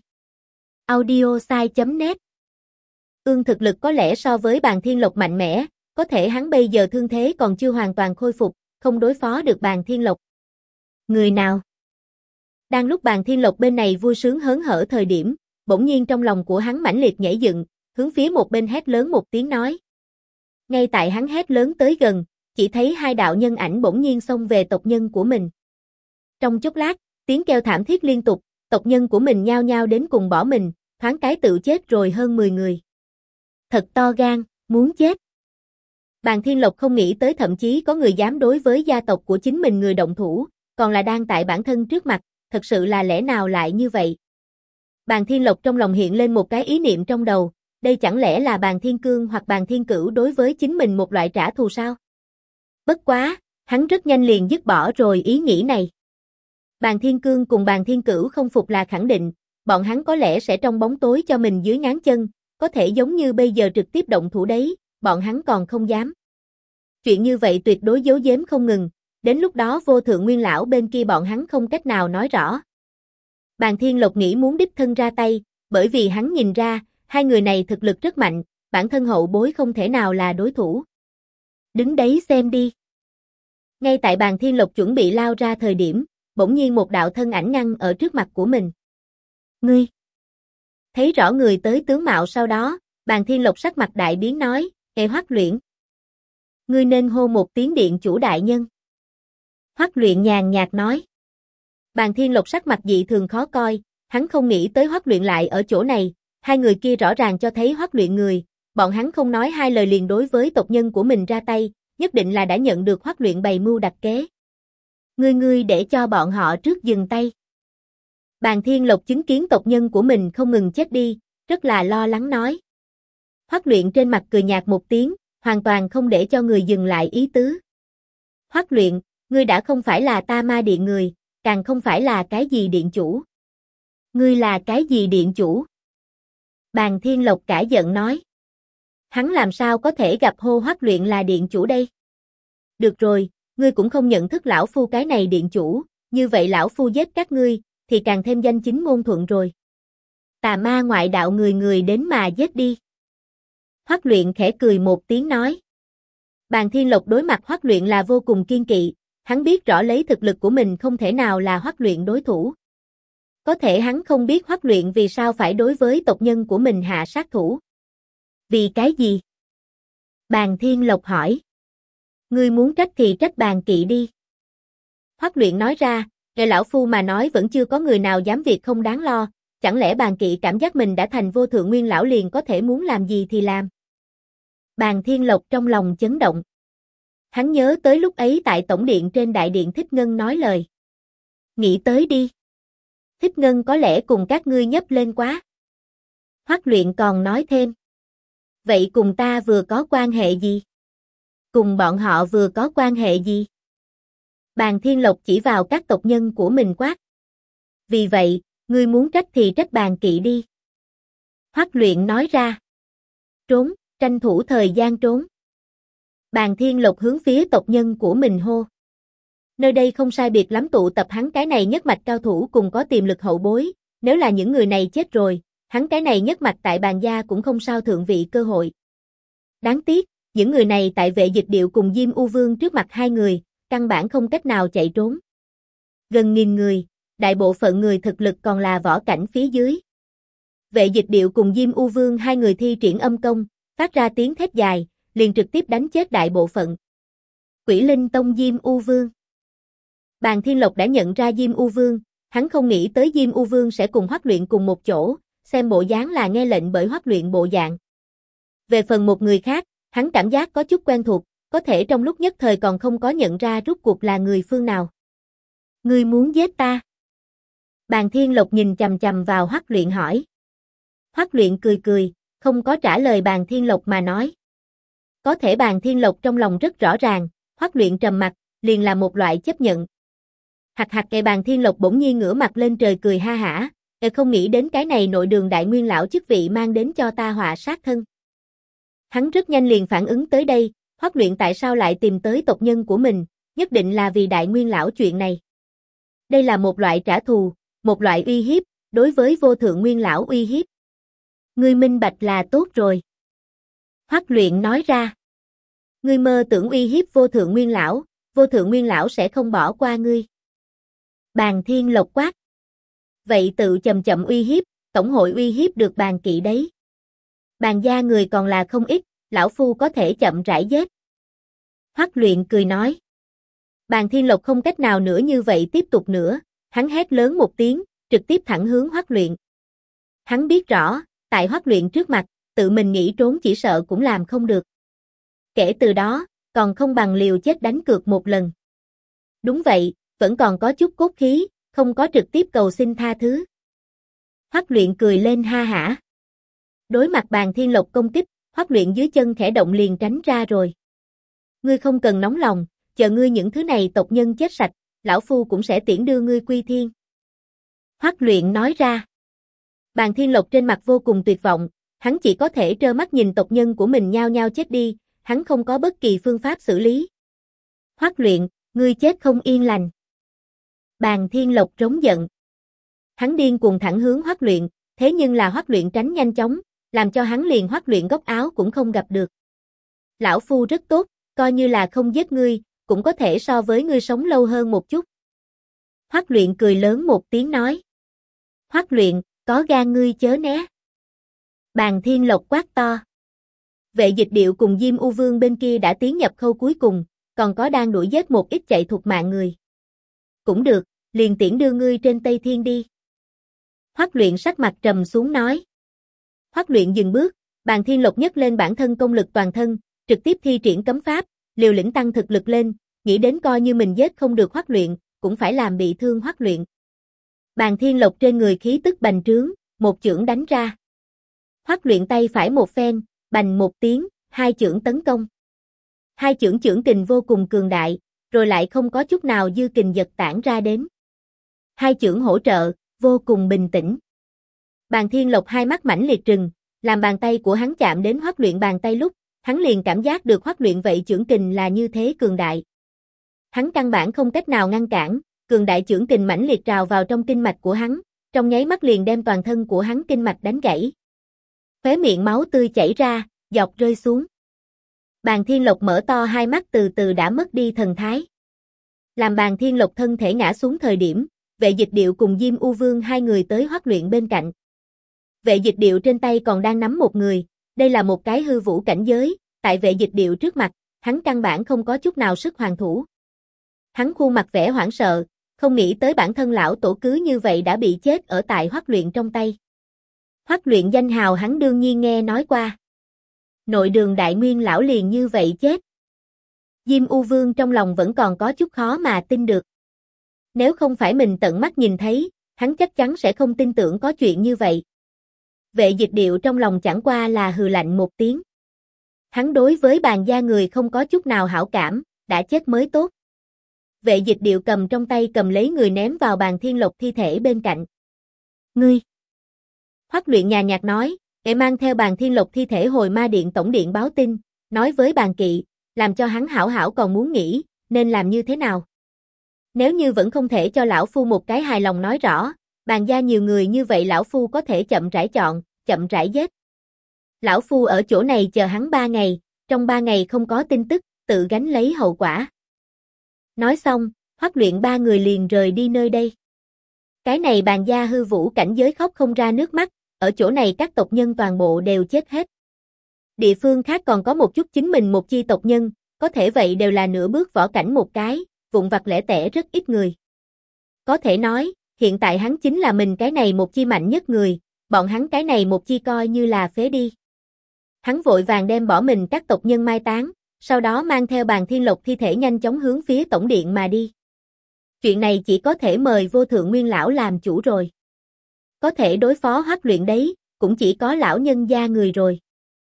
audiosai.net. Ương thực lực có lẽ so với Bàn Thiên Lộc mạnh mẽ, có thể hắn bây giờ thương thế còn chưa hoàn toàn khôi phục, không đối phó được Bàn Thiên Lộc. Người nào? Đang lúc Bàn Thiên Lộc bên này vui sướng hớn hở thời điểm, bỗng nhiên trong lòng của hắn mãnh liệt nhảy dựng, hướng phía một bên hét lớn một tiếng nói. Ngay tại hắn hét lớn tới gần, chỉ thấy hai đạo nhân ảnh bỗng nhiên xông về tộc nhân của mình. Trong chốc lát, tiếng kêu thảm thiết liên tục, tộc nhân của mình nhao nhao đến cùng bỏ mình, thoáng cái tự chết rồi hơn 10 người. Thật to gan, muốn chết. Bàn Thiên Lộc không nghĩ tới thậm chí có người dám đối với gia tộc của chính mình người động thủ, còn là đang tại bản thân trước mặt, thật sự là lẽ nào lại như vậy? Bàn Thiên Lộc trong lòng hiện lên một cái ý niệm trong đầu, đây chẳng lẽ là Bàn Thiên Cương hoặc Bàn Thiên Cửu đối với chính mình một loại trả thù sao? Bất quá, hắn rất nhanh liền dứt bỏ rồi ý nghĩ này. Bàn Thiên Cương cùng Bàn Thiên Cửu không phục là khẳng định, bọn hắn có lẽ sẽ trong bóng tối cho mình dưới ngáng chân, có thể giống như bây giờ trực tiếp động thủ đấy, bọn hắn còn không dám. Chuyện như vậy tuyệt đối giấu giếm không ngừng, đến lúc đó vô thượng nguyên lão bên kia bọn hắn không cách nào nói rõ. Bàn Thiên Lộc nghĩ muốn đích thân ra tay, bởi vì hắn nhìn ra, hai người này thực lực rất mạnh, bản thân hậu bối không thể nào là đối thủ. Đứng đấy xem đi. Ngay tại Bàn Thiên Lộc chuẩn bị lao ra thời điểm, bỗng nhiên một đạo thân ảnh ngăn ở trước mặt của mình. Ngươi! Thấy rõ người tới tướng mạo sau đó, Bàn Thiên Lộc sắc mặt đại biến nói, Hoắc Luyện. Ngươi nên hô một tiếng điện chủ đại nhân. Hoắc Luyện nhàn nhạt nói. Bàn Thiên Lộc sắc mặt dị thường khó coi, hắn không nghĩ tới Hoắc Luyện lại ở chỗ này, hai người kia rõ ràng cho thấy Hoắc Luyện người, bọn hắn không nói hai lời liền đối với tộc nhân của mình ra tay, nhất định là đã nhận được Hoắc Luyện bày mưu đặt kế. Ngươi để cho bọn họ trước dừng tay. Bàn Thiên Lộc chứng kiến tộc nhân của mình không ngừng chết đi, rất là lo lắng nói. Hoắc Luyện trên mặt cười nhạt một tiếng, hoàn toàn không để cho người dừng lại ý tứ. Hoắc Luyện, ngươi đã không phải là ta ma điện người, càng không phải là cái gì điện chủ. Ngươi là cái gì điện chủ? Bàn Thiên Lộc cả giận nói. Hắn làm sao có thể gặp hô Hoắc Luyện là điện chủ đây? Được rồi, ngươi cũng không nhận thức lão phu cái này điện chủ, như vậy lão phu giết các ngươi, thì càng thêm danh chính ngôn thuận rồi. Tà ma ngoại đạo người người đến mà giết đi. Hoắc Luyện khẽ cười một tiếng nói. Bàn Thiên Lộc đối mặt Hoắc Luyện là vô cùng kiên kỵ, hắn biết rõ lấy thực lực của mình không thể nào là Hoắc Luyện đối thủ. Có thể hắn không biết Hoắc Luyện vì sao phải đối với tộc nhân của mình hạ sát thủ. Vì cái gì? Bàn Thiên Lộc hỏi. Ngươi muốn trách thì trách Bàn Kỵ đi. Hoắc Luyện nói ra, nghe lão phu mà nói vẫn chưa có người nào dám việc không đáng lo, chẳng lẽ Bàn Kỵ cảm giác mình đã thành vô thượng nguyên lão liền có thể muốn làm gì thì làm. Bàn Thiên Lộc trong lòng chấn động. Hắn nhớ tới lúc ấy tại tổng điện trên đại điện Thích Ngân nói lời. Nghĩ tới đi. Thích Ngân có lẽ cùng các ngươi nhấp lên quá. Hoắc Luyện còn nói thêm. Vậy cùng ta vừa có quan hệ gì? Cùng bọn họ vừa có quan hệ gì? Bàn Thiên Lộc chỉ vào các tộc nhân của mình quát. Vì vậy, ngươi muốn trách thì trách Bàn Kỵ đi. Hoắc Luyện nói ra. Trốn, tranh thủ thời gian trốn. Bàn Thiên Lộc hướng phía tộc nhân của mình hô. Nơi đây không sai biệt lắm tụ tập hắn cái này nhất mạch cao thủ cùng có tiềm lực hậu bối, nếu là những người này chết rồi, hắn cái này nhất mạch tại Bàn gia cũng không sao thượng vị cơ hội. Đáng tiếc, những người này tại Vệ Dịch Điệu cùng Diêm U Vương trước mặt hai người, căn bản không cách nào chạy trốn. Gần 1000 người, đại bộ phận người thực lực còn là võ cảnh phía dưới. Vệ Dịch Điệu cùng Diêm U Vương hai người thi triển âm công, phát ra tiếng thét dài, liền trực tiếp đánh chết đại bộ phận. Quỷ Linh Tông Diêm U Vương. Bàn Thiên Lộc đã nhận ra Diêm U Vương, hắn không nghĩ tới Diêm U Vương sẽ cùng Hoắc Luyện cùng một chỗ, xem bộ dáng là nghe lệnh bởi Hoắc Luyện bộ dạng. Về phần một người khác, hắn cảm giác có chút quen thuộc, có thể trong lúc nhất thời còn không có nhận ra rốt cuộc là người phương nào. Ngươi muốn giết ta? Bàn Thiên Lộc nhìn chằm chằm vào Hoắc Luyện hỏi. Hoắc Luyện cười cười, không có trả lời Bàn Thiên Lộc mà nói. Có thể Bàn Thiên Lộc trong lòng rất rõ ràng, Hoắc Luyện trầm mặt, liền là một loại chấp nhận. Hạc hạc kệ Bàn Thiên Lộc bỗng nhiên ngửa mặt lên trời cười ha hả, không nghĩ đến cái này nội đường đại nguyên lão chức vị mang đến cho ta họa sát thân. Hắn rất nhanh liền phản ứng tới đây, Hoắc Luyện tại sao lại tìm tới tộc nhân của mình, nhất định là vì đại nguyên lão chuyện này. Đây là một loại trả thù, một loại uy hiếp, đối với vô thượng nguyên lão uy hiếp. Ngươi minh bạch là tốt rồi. Hoắc Luyện nói ra. Ngươi mơ tưởng uy hiếp vô thượng nguyên lão sẽ không bỏ qua ngươi. Bàn Thiên Lộc quát. Vậy tự chậm chậm uy hiếp, tổng hội uy hiếp được Bàn Kỵ đấy. Bàn gia người còn là không ít, lão phu có thể chậm rãi giết. Hoắc Luyện cười nói. Bàn Thiên Lộc không cách nào nữa như vậy tiếp tục nữa, hắn hét lớn một tiếng, trực tiếp thẳng hướng Hoắc Luyện. Hắn biết rõ, tại Hoắc Luyện trước mặt, tự mình nghĩ trốn chỉ sợ cũng làm không được. Kể từ đó, còn không bằng liều chết đánh cược một lần. Đúng vậy, vẫn còn có chút cốt khí, không có trực tiếp cầu xin tha thứ. Hoắc Luyện cười lên ha hả. Đối mặt Bàn Thiên Lộc công kích, Hoắc Luyện dưới chân khẽ động liền tránh ra rồi. Ngươi không cần nóng lòng, chờ ngươi những thứ này tộc nhân chết sạch, lão phu cũng sẽ tiễn đưa ngươi quy thiên. Hoắc Luyện nói ra. Bàn Thiên Lộc trên mặt vô cùng tuyệt vọng, hắn chỉ có thể trơ mắt nhìn tộc nhân của mình nhao nhao chết đi, hắn không có bất kỳ phương pháp xử lý. Hoắc Luyện, ngươi chết không yên lành. Bàn Thiên Lộc trống giận. Hắn điên cuồng thẳng hướng Hoắc Luyện, thế nhưng là Hoắc Luyện tránh nhanh chóng, làm cho hắn liền Hoắc Luyện góc áo cũng không gặp được. Lão phu rất tốt, coi như là không giết ngươi, cũng có thể so với ngươi sống lâu hơn một chút. Hoắc Luyện cười lớn một tiếng nói. Hoắc Luyện, có gan ngươi chớ né. Bàn Thiên Lộc quát to. Vệ Dịch Điệu cùng Diêm U Vương bên kia đã tiến nhập khâu cuối cùng, còn có đang đuổi giết một ít chạy thục mạng người. Cũng được, liền tiễn đưa ngươi trên Tây Thiên đi. Hoắc Luyện sắc mặt trầm xuống nói. Hoắc Luyện dừng bước, Bàn Thiên Lộc nhấc lên bản thân công lực toàn thân, trực tiếp thi triển cấm pháp, liều lĩnh tăng thực lực lên, nghĩ đến coi như mình giết không được Hoắc Luyện, cũng phải làm bị thương Hoắc Luyện. Bàn Thiên Lộc trên người khí tức bành trướng, một chưởng đánh ra. Hoắc Luyện tay phải một phen, bành một tiếng, hai chưởng tấn công. Hai chưởng kình vô cùng cường đại, rồi lại không có chút nào dư kình giật tản ra đến. Hai chưởng hỗ trợ, vô cùng bình tĩnh. Bàn Thiên Lộc hai mắt mãnh liệt trừng, làm bàn tay của hắn chạm đến Hoắc Luyện bàn tay lúc, hắn liền cảm giác được Hoắc Luyện vậy chưởng kình là như thế cường đại. Hắn căn bản không cách nào ngăn cản, cường đại chưởng kình mãnh liệt trào vào trong kinh mạch của hắn, trong nháy mắt liền đem toàn thân của hắn kinh mạch đánh gãy. Khóe miệng máu tươi chảy ra, dọc rơi xuống. Bàn Thiên Lộc mở to hai mắt từ từ đã mất đi thần thái. Làm Bàn Thiên Lộc thân thể ngã xuống thời điểm, Vệ Dịch Điệu cùng Diêm U Vương hai người tới Hoắc Luyện bên cạnh. Vệ Dịch Điệu trên tay còn đang nắm một người, đây là một cái hư vũ cảnh giới, tại Vệ Dịch Điệu trước mặt, hắn căn bản không có chút nào sức hoàn thủ. Hắn khuôn mặt vẻ hoảng sợ, không nghĩ tới bản thân lão tổ cứ như vậy đã bị chết ở tại Hoắc Luyện trong tay. Hoắc Luyện danh hào hắn đương nhiên nghe nói qua. Nội đường đại nguyên lão liền như vậy chết. Diêm U Vương trong lòng vẫn còn có chút khó mà tin được. Nếu không phải mình tận mắt nhìn thấy, hắn chắc chắn sẽ không tin tưởng có chuyện như vậy. Vệ Dịch Điệu trong lòng chẳng qua là hừ lạnh một tiếng. Hắn đối với Bàn gia người không có chút nào hảo cảm, đã chết mới tốt. Vệ Dịch Điệu cầm trong tay cầm lấy người ném vào Bàn Thiên Lộc thi thể bên cạnh. Ngươi! Hoắc Luyện nhàn nhạt nói, để mang theo Bàn Thiên Lộc thi thể hồi Ma Điện tổng điện báo tin, nói với Bàn Kỵ, làm cho hắn hảo hảo còn muốn nghĩ, nên làm như thế nào. Nếu như vẫn không thể cho lão phu một cái hài lòng nói rõ, Bàn gia nhiều người như vậy lão phu có thể chậm rãi chọn, chậm rãi giết. Lão phu ở chỗ này chờ hắn 3 ngày, trong 3 ngày không có tin tức, tự gánh lấy hậu quả. Nói xong, Hoắc Luyện ba người liền rời đi nơi đây. Cái này Bàn gia hư vũ cảnh giới khóc không ra nước mắt, ở chỗ này các tộc nhân toàn bộ đều chết hết. Địa phương khác còn có một chút chính mình một chi tộc nhân, có thể vậy đều là nửa bước võ cảnh một cái, vụn vặt lẻ tẻ rất ít người. Có thể nói, hiện tại hắn chính là mình cái này một chi mạnh nhất người, bọn hắn cái này một chi coi như là phế đi. Hắn vội vàng đem bỏ mình các tộc nhân mai táng, sau đó mang theo Bàn Thiên Lộc thi thể nhanh chóng hướng phía tổng điện mà đi. Chuyện này chỉ có thể mời Vô Thượng Nguyên lão làm chủ rồi. Có thể đối phó Hoắc Luyện đấy, cũng chỉ có lão nhân gia người rồi.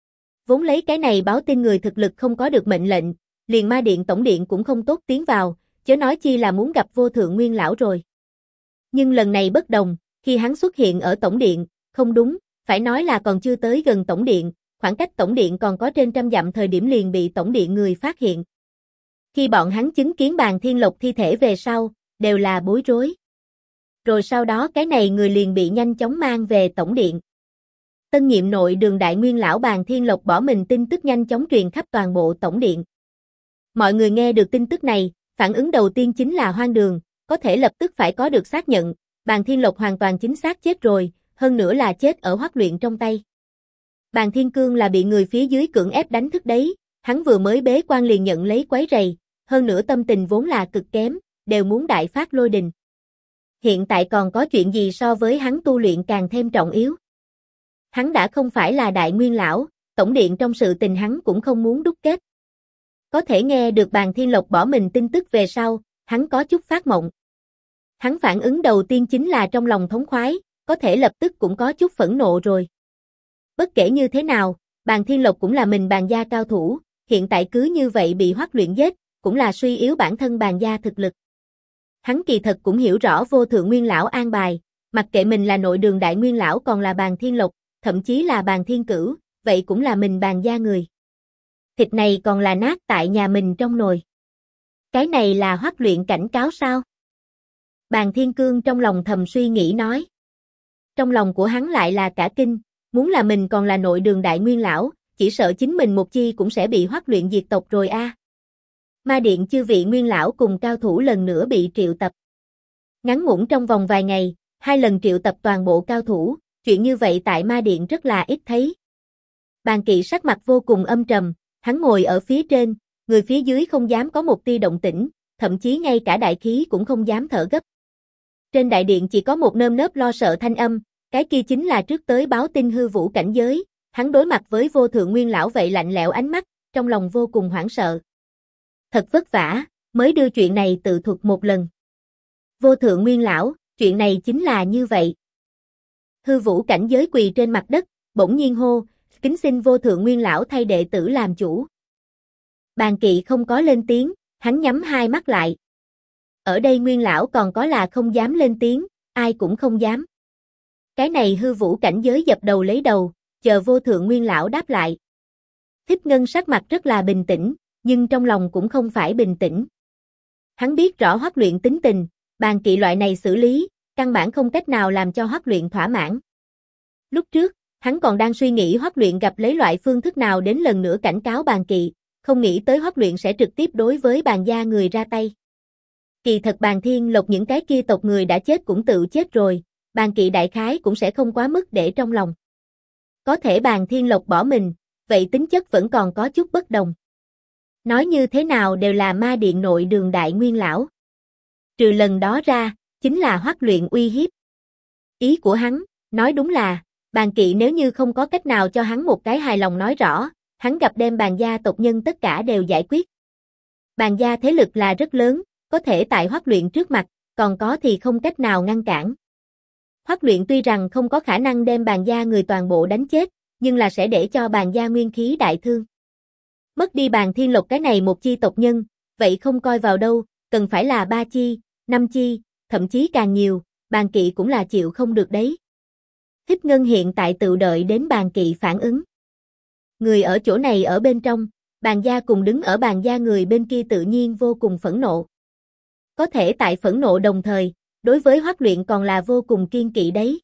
Vốn lấy cái này báo tin người thực lực không có được mệnh lệnh, liền Ma Điện tổng điện cũng không tốt tiến vào, chớ nói chi là muốn gặp Vô Thượng Nguyên lão rồi. Nhưng lần này bất đồng, khi hắn xuất hiện ở tổng điện, không đúng, phải nói là còn chưa tới gần tổng điện, khoảng cách tổng điện còn có trên 100 dặm thời điểm liền bị tổng điện người phát hiện. Khi bọn hắn chứng kiến Bàn Thiên Lộc thi thể về sau, đều là bối rối. Rồi sau đó cái này người liền bị nhanh chóng mang về tổng điện. Tân nhiệm nội đường đại nguyên lão Bàn Thiên Lộc bỏ mình tin tức nhanh chóng truyền khắp toàn bộ tổng điện. Mọi người nghe được tin tức này, phản ứng đầu tiên chính là hoang đường, có thể lập tức phải có được xác nhận, Bàn Thiên Lộc hoàn toàn chính xác chết rồi, hơn nữa là chết ở Hoắc Luyện trong tay. Bàn Thiên Cương là bị người phía dưới cưỡng ép đánh thức đấy, hắn vừa mới bế quan liền nhận lấy quấy rầy, hơn nữa tâm tình vốn là cực kém, đều muốn đại phát lôi đình. Hiện tại còn có chuyện gì so với hắn tu luyện càng thêm trọng yếu. Hắn đã không phải là đại nguyên lão, tổng điện trong sự tình hắn cũng không muốn đúc kết. Có thể nghe được Bàn Thiên Lộc bỏ mình tin tức về sau, hắn có chút phát mộng. Hắn phản ứng đầu tiên chính là trong lòng thống khoái, có thể lập tức cũng có chút phẫn nộ rồi. Bất kể như thế nào, Bàn Thiên Lộc cũng là mình Bàn gia cao thủ, hiện tại cứ như vậy bị Hoắc Luyện giết, cũng là suy yếu bản thân Bàn gia thực lực. Hắn kỳ thật cũng hiểu rõ Vô Thượng Nguyên lão an bài, mặc kệ mình là nội đường đại nguyên lão còn là Bàn Thiên Lộc, thậm chí là Bàn Thiên Cửu, vậy cũng là mình Bàn gia người. Thịt này còn là nát tại nhà mình trong nồi. Cái này là Hoắc Luyện cảnh cáo sao? Bàn Thiên Cương trong lòng thầm suy nghĩ nói. Trong lòng của hắn lại là cả kinh, muốn là mình còn là nội đường đại nguyên lão, chỉ sợ chính mình một chi cũng sẽ bị Hoắc Luyện diệt tộc rồi a. Ma Điện chư vị nguyên lão cùng cao thủ lần nữa bị triệu tập. Ngắn ngủn trong vòng vài ngày, 2 lần triệu tập toàn bộ cao thủ, chuyện như vậy tại Ma Điện rất là ít thấy. Bàn Kỵ sắc mặt vô cùng âm trầm, hắn ngồi ở phía trên, người phía dưới không dám có một tia động tĩnh, thậm chí ngay cả đại khí cũng không dám thở gấp. Trên đại điện chỉ có một nơm nớp lo sợ thanh âm, cái kia chính là trước tới báo tin hư vũ cảnh giới, hắn đối mặt với Vô Thượng Nguyên lão vậy lạnh lẽo ánh mắt, trong lòng vô cùng hoảng sợ. Thật vất vả, mới đưa chuyện này tự thuật một lần. Vô Thượng Nguyên lão, chuyện này chính là như vậy. Hư vũ cảnh giới quỳ trên mặt đất, bỗng nhiên hô, kính xin Vô Thượng Nguyên lão thay đệ tử làm chủ. Bàn Kỵ không có lên tiếng, hắn nhắm hai mắt lại. Ở đây Nguyên lão còn có là không dám lên tiếng, ai cũng không dám. Cái này hư vũ cảnh giới dập đầu lấy đầu, chờ vô thượng Nguyên lão đáp lại. Thích Ngân sắc mặt rất là bình tĩnh, nhưng trong lòng cũng không phải bình tĩnh. Hắn biết rõ Hoắc Luyện tính tình, bàn kỵ loại này xử lý, căn bản không cách nào làm cho Hoắc Luyện thỏa mãn. Lúc trước, hắn còn đang suy nghĩ Hoắc Luyện gặp lấy loại phương thức nào đến lần nữa cảnh cáo bàn kỵ, không nghĩ tới Hoắc Luyện sẽ trực tiếp đối với bàn gia người ra tay. Kỳ thật bàn Thiên Lộc những cái kia tộc người đã chết cũng tự chết rồi, bàn kỵ đại khái cũng sẽ không quá mức để trong lòng. Có thể bàn Thiên Lộc bỏ mình, vậy tính chất vẫn còn có chút bất đồng. Nói như thế nào đều là ma điện nội đường đại nguyên lão. Trừ lần đó ra, chính là Hoắc Luyện uy hiếp. Ý của hắn, nói đúng là, bàn kỵ nếu như không có cách nào cho hắn một cái hài lòng nói rõ, hắn gặp đem bàn gia tộc nhân tất cả đều giải quyết. Bàn gia thế lực là rất lớn, có thể tại Hoắc Luyện trước mặt, còn có thì không cách nào ngăn cản. Hoắc Luyện tuy rằng không có khả năng đem bàn gia người toàn bộ đánh chết, nhưng là sẽ để cho bàn gia nguyên khí đại thương. Mất đi bàn Thiên Lộc cái này một chi tộc nhân, vậy không coi vào đâu, cần phải là 3 chi, 5 chi, thậm chí càng nhiều, bàn kỵ cũng là chịu không được đấy. Thích Ngân hiện tại tự đợi đến bàn kỵ phản ứng. Người ở chỗ này ở bên trong, bàn gia cùng đứng ở bàn gia người bên kia tự nhiên vô cùng phẫn nộ. Có thể tại phẫn nộ đồng thời, đối với Hoắc Luyện còn là vô cùng kiên kỵ đấy.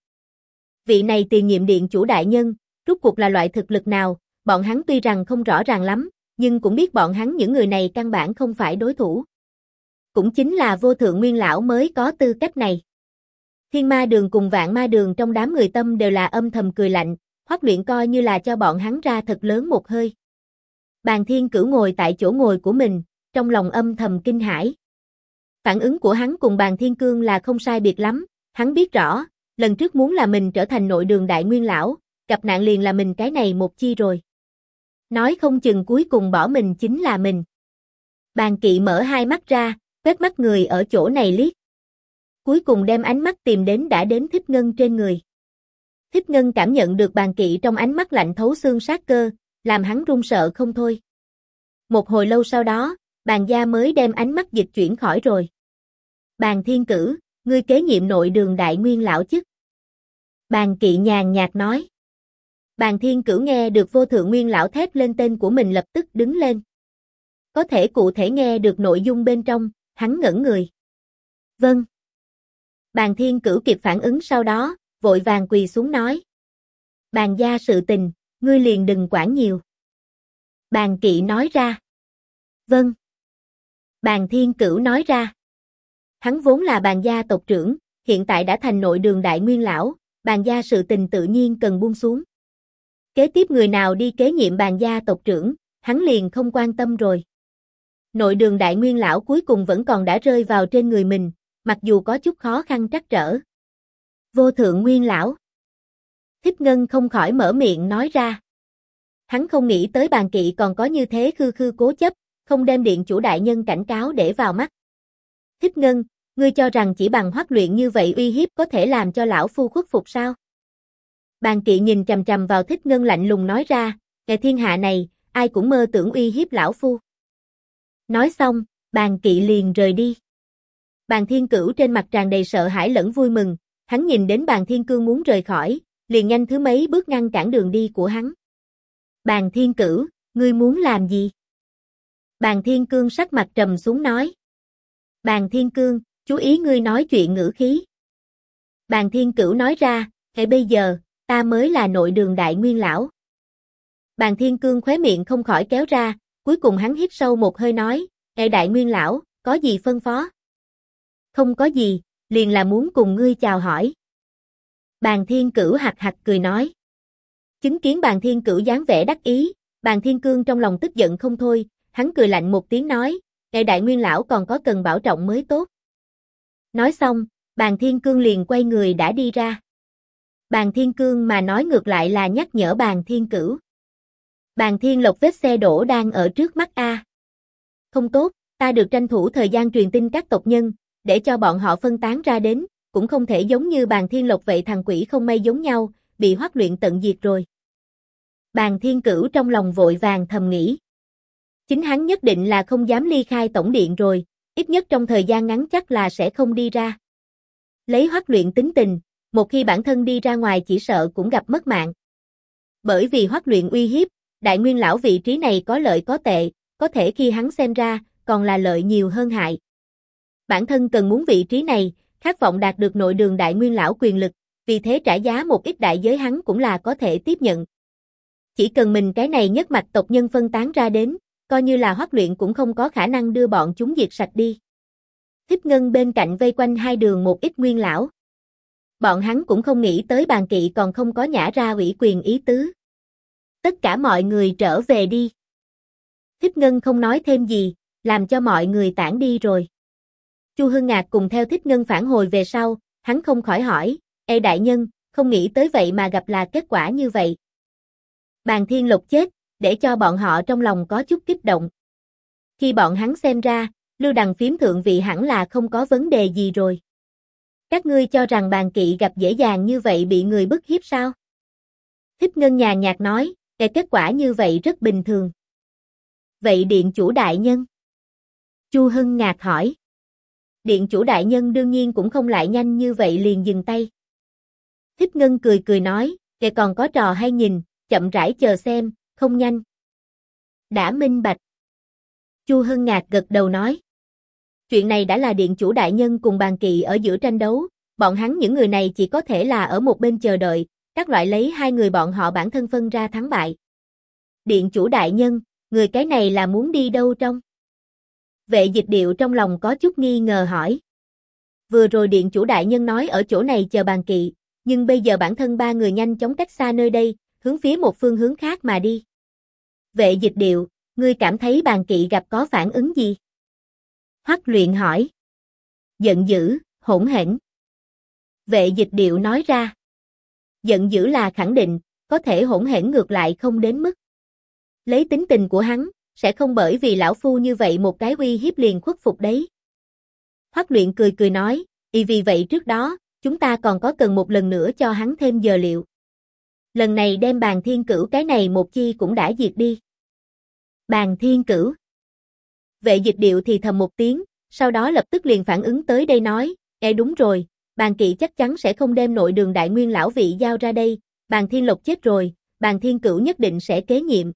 Vị này tiền nhiệm điện chủ đại nhân, rốt cuộc là loại thực lực nào, bọn hắn tuy rằng không rõ ràng lắm, nhưng cũng biết bọn hắn những người này căn bản không phải đối thủ. Cũng chính là vô thượng Nguyên lão mới có tư cách này. Thiên Ma Đường cùng Vạn Ma Đường trong đám người tâm đều là âm thầm cười lạnh, Hoắc Luyện coi như là cho bọn hắn ra thật lớn một hơi. Bàn Thiên Cửu ngồi tại chỗ ngồi của mình, trong lòng âm thầm kinh hãi. Phản ứng của hắn cùng Bàn Thiên Cương là không sai biệt lắm, hắn biết rõ, lần trước muốn là mình trở thành nội đường đại nguyên lão, gặp nạn liền là mình cái này một chi rồi. Nói không chừng cuối cùng bỏ mình chính là mình. Bàn Kỵ mở hai mắt ra, quét mắt người ở chỗ này liếc. Cuối cùng đem ánh mắt tìm đến đã đến Thích Ngân trên người. Thích Ngân cảm nhận được Bàn Kỵ trong ánh mắt lạnh thấu xương sát cơ, làm hắn run sợ không thôi. Một hồi lâu sau đó, Bàn gia mới đem ánh mắt dịch chuyển khỏi rồi. Bàn Thiên Cử, ngươi kế nhiệm nội đường đại nguyên lão chức. Bàn Kỵ nhàn nhạt nói. Bàn Thiên Cửu nghe được vô thượng Nguyên lão thét lên tên của mình lập tức đứng lên. Có thể cụ thể nghe được nội dung bên trong, hắn ngẩn người. Vâng. Bàn Thiên Cửu kịp phản ứng sau đó, vội vàng quỳ xuống nói. Bàn gia sự tình, ngươi liền đừng quản nhiều. Bàn Kỵ nói ra. Vâng. Bàn Thiên Cửu nói ra. Hắn vốn là bàn gia tộc trưởng, hiện tại đã thành nội đường đại nguyên lão, bàn gia sự tình tự nhiên cần buông xuống. Kế tiếp người nào đi kế nhiệm bàn gia tộc trưởng, hắn liền không quan tâm rồi. Nội đường đại nguyên lão cuối cùng vẫn còn đã rơi vào trên người mình, mặc dù có chút khó khăn trắc trở. Vô thượng Nguyên lão. Thích Ngân không khỏi mở miệng nói ra. Hắn không nghĩ tới Bàn Kỵ còn có như thế khư khư cố chấp, không đem điện chủ đại nhân cảnh cáo để vào mắt. Thích Ngân, ngươi cho rằng chỉ bằng Hoắc Luyện như vậy uy hiếp có thể làm cho lão phu khuất phục sao? Bàn Kỵ nhìn chằm chằm vào Thích Ngân lạnh lùng nói ra, cái thiên hạ này, ai cũng mơ tưởng uy hiếp lão phu. Nói xong, Bàn Kỵ liền rời đi. Bàn Thiên Cửu trên mặt tràn đầy sợ hãi lẫn vui mừng, hắn nhìn đến Bàn Thiên Cương muốn rời khỏi, liền nhanh thứ mấy bước ngăn cản đường đi của hắn. Bàn Thiên Cửu, ngươi muốn làm gì? Bàn Thiên Cương sắc mặt trầm xuống nói. Bàn Thiên Cương, chú ý ngươi nói chuyện ngữ khí. Bàn Thiên Cửu nói ra, hệ bây giờ, ta mới là nội đường đại nguyên lão. Bàn Thiên Cương khóe miệng không khỏi kéo ra, cuối cùng hắn hít sâu một hơi nói, hệ đại nguyên lão, có gì phân phó? Không có gì, liền là muốn cùng ngươi chào hỏi. Bàn Thiên Cửu hạc hạc cười nói. Chứng kiến Bàn Thiên Cửu dáng vẻ đắc ý, Bàn Thiên Cương trong lòng tức giận không thôi, hắn cười lạnh một tiếng nói, hệ đại nguyên lão còn có cần bảo trọng mới tốt. Nói xong, Bàn Thiên Cương liền quay người đã đi ra. Bàn Thiên Cương mà nói ngược lại là nhắc nhở Bàn Thiên Cửu. Bàn Thiên Lộc vết xe đổ đang ở trước mắt a. Không tốt, ta được tranh thủ thời gian truyền tin các tộc nhân, để cho bọn họ phân tán ra đến, cũng không thể giống như Bàn Thiên Lộc vậy thằng quỷ không may giống nhau, bị Hoắc Luyện tận diệt rồi. Bàn Thiên Cửu trong lòng vội vàng thầm nghĩ. Chính hắn nhất định là không dám ly khai tổng điện rồi, ít nhất trong thời gian ngắn chắc là sẽ không đi ra. Lấy Hoắc Luyện tính tình, một khi bản thân đi ra ngoài chỉ sợ cũng gặp mất mạng. Bởi vì Hoắc Luyện uy hiếp, Đại Nguyên lão vị trí này có lợi có tệ, có thể khi hắn xem ra, còn là lợi nhiều hơn hại. Bản thân cần muốn vị trí này, khát vọng đạt được nội đường Đại Nguyên lão quyền lực, vì thế trả giá một ít đại giới hắn cũng là có thể tiếp nhận. Chỉ cần mình cái này nhất mạch tộc nhân phân tán ra đến, coi như là Hoắc Luyện cũng không có khả năng đưa bọn chúng diệt sạch đi. Thiếp Ngân bên cạnh vây quanh hai đường một ít nguyên lão. Bọn hắn cũng không nghĩ tới Bàn Kỵ còn không có nhả ra ủy quyền ý tứ. Tất cả mọi người trở về đi. Thiếp Ngân không nói thêm gì, làm cho mọi người tản đi rồi. Chu Hưng Ngạc cùng theo Thiếp Ngân phản hồi về sau, hắn không khỏi hỏi, ê đại nhân, không nghĩ tới vậy mà gặp là kết quả như vậy. Bàn Thiên Lộc chết, để cho bọn họ trong lòng có chút kích động. Khi bọn hắn xem ra, Lưu Đằng Phiếm thượng vị hẳn là không có vấn đề gì rồi. Các ngươi cho rằng Bàn Kỵ gặp dễ dàng như vậy bị người bức hiếp sao? Thiếp Ngân nhàn nhạt nói, kết quả như vậy rất bình thường. Vậy điện chủ đại nhân? Chu Hưng Ngạc hỏi. Điện chủ đại nhân đương nhiên cũng không lại nhanh như vậy liền dừng tay. Thiếp Ngân cười cười nói, còn có trò hay nhìn, chậm rãi chờ xem, không nhanh. Đã minh bạch. Chu Hưng Ngạc gật đầu nói. Chuyện này đã là điện chủ đại nhân cùng Bàn Kỵ ở giữa tranh đấu, bọn hắn những người này chỉ có thể là ở một bên chờ đợi, các loại lấy hai người bọn họ bản thân phân ra thắng bại. Điện chủ đại nhân, người cái này là muốn đi đâu trong? Vệ Dịch Điệu trong lòng có chút nghi ngờ hỏi. Vừa rồi điện chủ đại nhân nói ở chỗ này chờ Bàn Kỵ, nhưng bây giờ bản thân ba người nhanh chóng cách xa nơi đây, hướng phía một phương hướng khác mà đi. Vệ Dịch Điệu, ngươi cảm thấy Bàn Kỵ gặp có phản ứng gì? Hoắc Luyện hỏi. Giận dữ, hỗn hển. Vệ Dịch Điệu nói ra. Giận dữ là khẳng định, có thể hỗn hển ngược lại không đến mức. Lấy tính tình của hắn, sẽ không bởi vì lão phu như vậy một cái uy hiếp liền khuất phục đấy. Hoắc Luyện cười cười nói, vì vậy trước đó, chúng ta còn có cần một lần nữa cho hắn thêm giờ liệu. Lần này đem Bàn Thiên Cửu cái này một chi cũng đã diệt đi. Bàn Thiên Cửu. Vệ Dịch Điệu thì thầm một tiếng, sau đó lập tức liền phản ứng tới đây nói, đúng rồi, Bàn Kỵ chắc chắn sẽ không đem nội đường Đại Nguyên lão vị giao ra đây, Bàn Thiên Lộc chết rồi, Bàn Thiên Cửu nhất định sẽ kế nhiệm.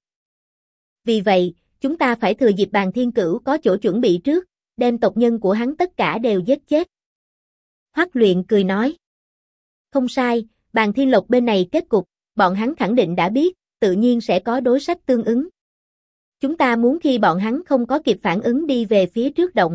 Vì vậy, chúng ta phải thừa dịp Bàn Thiên Cửu có chỗ chuẩn bị trước, đem tộc nhân của hắn tất cả đều giết chết. Hoắc Luyện cười nói. Không sai, Bàn Thiên Lộc bên này kết cục, bọn hắn khẳng định đã biết, tự nhiên sẽ có đối sách tương ứng. Chúng ta muốn khi bọn hắn không có kịp phản ứng đi về phía trước động.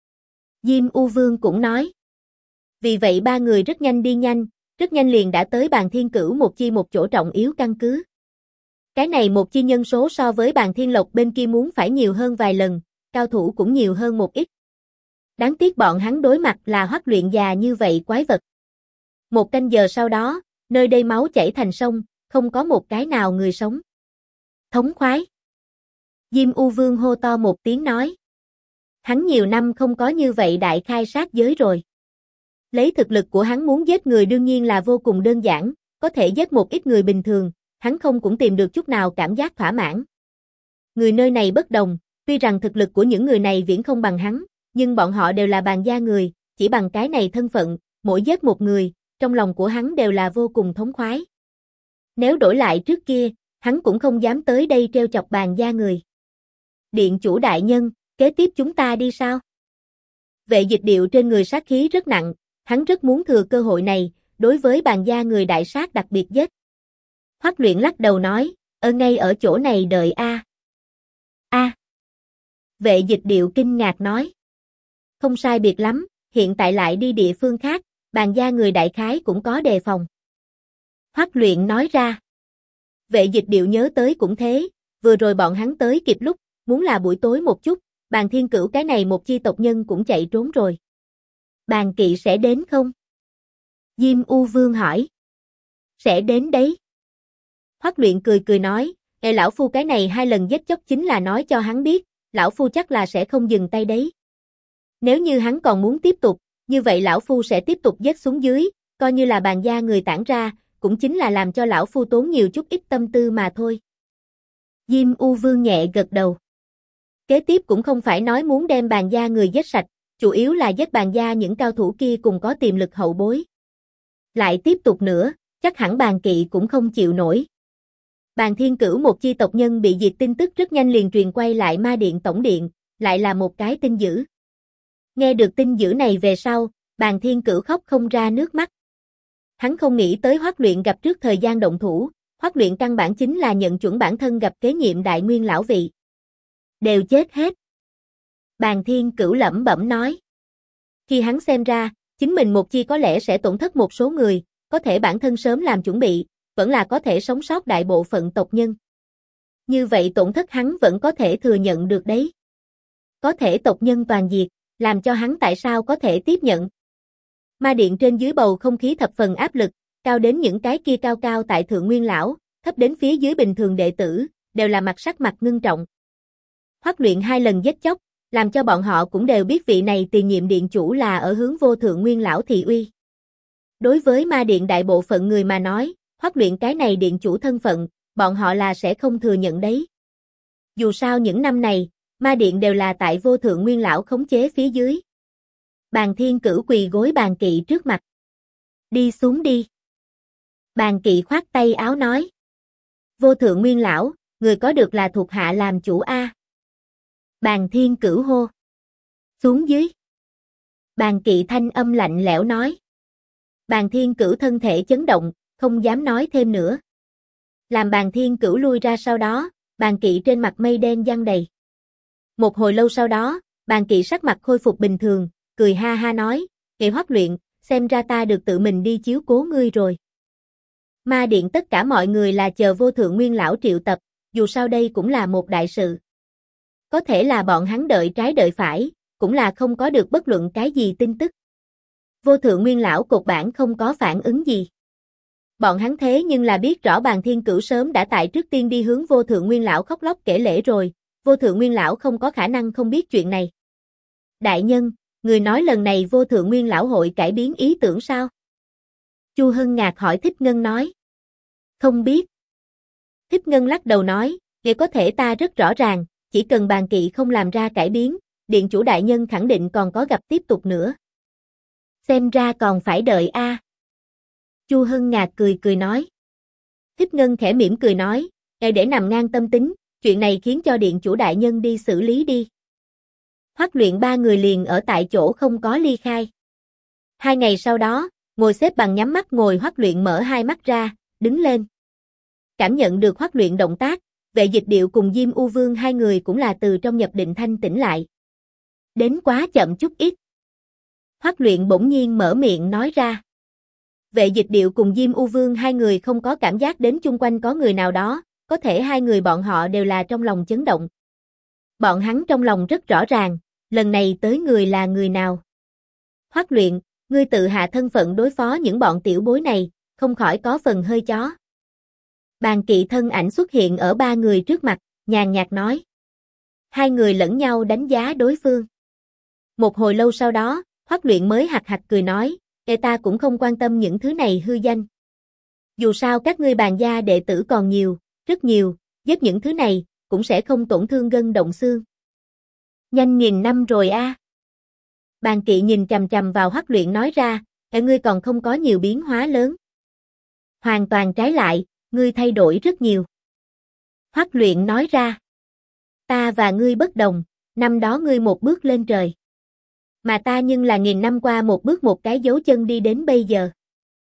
Diêm U Vương cũng nói. Vì vậy ba người rất nhanh liền đã tới Bàn Thiên Cửu một chi một chỗ trọng yếu căn cứ. Cái này một chi nhân số so với Bàn Thiên Lộc bên kia muốn phải nhiều hơn vài lần, cao thủ cũng nhiều hơn một ít. Đáng tiếc bọn hắn đối mặt là Hoắc Luyện già như vậy quái vật. Một canh giờ sau đó, nơi đây máu chảy thành sông, không có một cái nào người sống. Thống khoái. Diêm U Vương hô to một tiếng nói. Hắn nhiều năm không có như vậy đại khai sát giới rồi. Lấy thực lực của hắn muốn giết người đương nhiên là vô cùng đơn giản, có thể giết một ít người bình thường, hắn không cũng tìm được chút nào cảm giác thỏa mãn. Người nơi này bất đồng, tuy rằng thực lực của những người này viễn không bằng hắn, nhưng bọn họ đều là Bàn gia người, chỉ bằng cái này thân phận, mỗi giết một người, trong lòng của hắn đều là vô cùng thống khoái. Nếu đổi lại trước kia, hắn cũng không dám tới đây trêu chọc Bàn gia người. Điện chủ đại nhân, kế tiếp chúng ta đi sao? Vệ Dịch Điệu trên người sát khí rất nặng, hắn rất muốn thừa cơ hội này, đối với Bàn gia người đại sát đặc biệt giết. Hoắc Luyện lắc đầu nói, ngay ở chỗ này đợi a. Vệ Dịch Điệu kinh ngạc nói. Không sai biệt lắm, hiện tại lại đi địa phương khác, Bàn gia người đại khái cũng có đề phòng. Hoắc Luyện nói ra. Vệ Dịch Điệu nhớ tới cũng thế, vừa rồi bọn hắn tới kịp lúc, muốn là buổi tối một chút, Bàn Thiên Cửu cái này một chi tộc nhân cũng chạy trốn rồi. Bàn Kỵ sẽ đến không? Diêm U Vương hỏi. Sẽ đến đấy. Hoắc Luyện cười cười nói, lão phu cái này hai lần giết chóc chính là nói cho hắn biết, lão phu chắc là sẽ không dừng tay đấy. Nếu như hắn còn muốn tiếp tục, như vậy lão phu sẽ tiếp tục giết xuống dưới, coi như là Bàn gia người tản ra, cũng chính là làm cho lão phu tốn nhiều chút ít tâm tư mà thôi. Diêm U Vương nhẹ gật đầu. Kế tiếp cũng không phải nói muốn đem Bàn gia người giết sạch, chủ yếu là giết Bàn gia những cao thủ kia cùng có tiềm lực hậu bối. Lại tiếp tục nữa, chắc hẳn Bàn Kỵ cũng không chịu nổi. Bàn Thiên Cửu một chi tộc nhân bị diệt tin tức rất nhanh liền truyền quay lại Ma Điện tổng điện, lại là một cái tin dữ. Nghe được tin dữ này về sau, Bàn Thiên Cửu khóc không ra nước mắt. Hắn không nghĩ tới Hoắc Luyện gặp trước thời gian động thủ, Hoắc Luyện căn bản chính là nhận chuẩn bản thân gặp kế nhiệm đại nguyên lão vị. Đều chết hết. Bàn Thiên Cửu lẩm bẩm nói. Khi hắn xem ra, chính mình một chi có lẽ sẽ tổn thất một số người, có thể bản thân sớm làm chuẩn bị, vẫn là có thể sống sót đại bộ phận tộc nhân. Như vậy tổn thất hắn vẫn có thể thừa nhận được đấy. Có thể tộc nhân toàn diệt, làm cho hắn tại sao có thể tiếp nhận. Ma Điện trên dưới bầu không khí thập phần áp lực, cao đến những cái kia cao cao tại thượng nguyên lão, thấp đến phía dưới bình thường đệ tử, đều là sắc mặt ngưng trọng. Hoắc Luyện 2 lần giết chóc, làm cho bọn họ cũng đều biết vị này tiền nhiệm điện chủ là ở hướng vô thượng nguyên lão thị uy. Đối với Ma Điện đại bộ phận người mà nói, Hoắc Luyện cái này điện chủ thân phận, bọn họ là sẽ không thừa nhận đấy. Dù sao những năm này, Ma Điện đều là tại vô thượng nguyên lão khống chế phía dưới. Bàn Thiên Cửu quỳ gối Bàn Kỵ trước mặt. Đi xuống đi. Bàn Kỵ khoát tay áo nói. Vô thượng nguyên lão, người có được là thuộc hạ làm chủ a. Bàn Thiên Cửu hô. Xuống dưới. Bàn Kỵ thanh âm lạnh lẽo nói. Bàn Thiên Cửu thân thể chấn động, không dám nói thêm nữa. Làm Bàn Thiên Cửu lui ra sau đó, Bàn Kỵ trên mặt mây đen giăng đầy. Một hồi lâu sau đó, Bàn Kỵ sắc mặt khôi phục bình thường, cười ha ha nói, Kỵ Hoắc Luyện, xem ra ta được tự mình đi chiếu cố ngươi rồi. Ma Điện tất cả mọi người là chờ vô thượng nguyên lão triệu tập, dù sao đây cũng là một đại sự. Có thể là bọn hắn đợi trái đợi phải, cũng là không có được bất luận cái gì tin tức. Vô thượng nguyên lão cột bản không có phản ứng gì. Bọn hắn thế nhưng là biết rõ Bàn Thiên Cửu sớm đã tại trước tiên đi hướng vô thượng nguyên lão khóc lóc kể lể rồi, vô thượng nguyên lão không có khả năng không biết chuyện này. Đại nhân, người nói lần này vô thượng nguyên lão hội cải biến ý tưởng sao? Chu Hân Ngạc hỏi Thích Ngân nói. Không biết. Thích Ngân lắc đầu nói, nghe có thể ta rất rõ ràng, chỉ cần Bàn Kỵ không làm ra cải biến, điện chủ đại nhân khẳng định còn có gặp tiếp tục nữa. Xem ra còn phải đợi a. Chu Hân Ngạc cười cười nói. Thích Ngân khẽ mỉm cười nói, để nằm ngang tâm tính, chuyện này khiến cho điện chủ đại nhân đi xử lý đi. Hoắc Luyện 3 người liền ở tại chỗ không có ly khai. 2 ngày sau đó, ngồi xếp bằng nhắm mắt ngồi Hoắc Luyện mở 2 mắt ra, đứng lên. Cảm nhận được Hoắc Luyện động tác, Vệ Dịch Điệu cùng Diêm U Vương 2 người cũng là từ trong nhập định thanh tỉnh lại. Đến quá chậm chút ít. Hoắc Luyện bỗng nhiên mở miệng nói ra. Vệ Dịch Điệu cùng Diêm U Vương 2 người không có cảm giác đến chung quanh có người nào đó, có thể 2 người bọn họ đều là trong lòng chấn động. Bọn hắn trong lòng rất rõ ràng, lần này tới người là người nào. Hoắc Luyện, ngươi tự hạ thân phận đối phó những bọn tiểu bối này, không khỏi có phần hơi chó. Bàn Kỵ thân ảnh xuất hiện ở 3 người trước mặt, nhàn nhạt nói. 2 người lẫn nhau đánh giá đối phương. Một hồi lâu sau đó, Hoắc Luyện mới hạc hạc cười nói, ta cũng không quan tâm những thứ này hư danh. Dù sao các ngươi Bàn gia đệ tử còn nhiều, rất nhiều, giết những thứ này, cũng sẽ không tổn thương gân động xương. Nhanh 1000 năm rồi a. Bàn Kỵ nhìn chằm chằm vào Hoắc Luyện nói ra, ngươi còn không có nhiều biến hóa lớn. Hoàn toàn trái lại, ngươi thay đổi rất nhiều. Hoắc Luyện nói ra, ta và ngươi bất đồng, năm đó ngươi một bước lên trời. Mà ta nhưng là 1000 năm qua một bước một cái dấu chân đi đến bây giờ.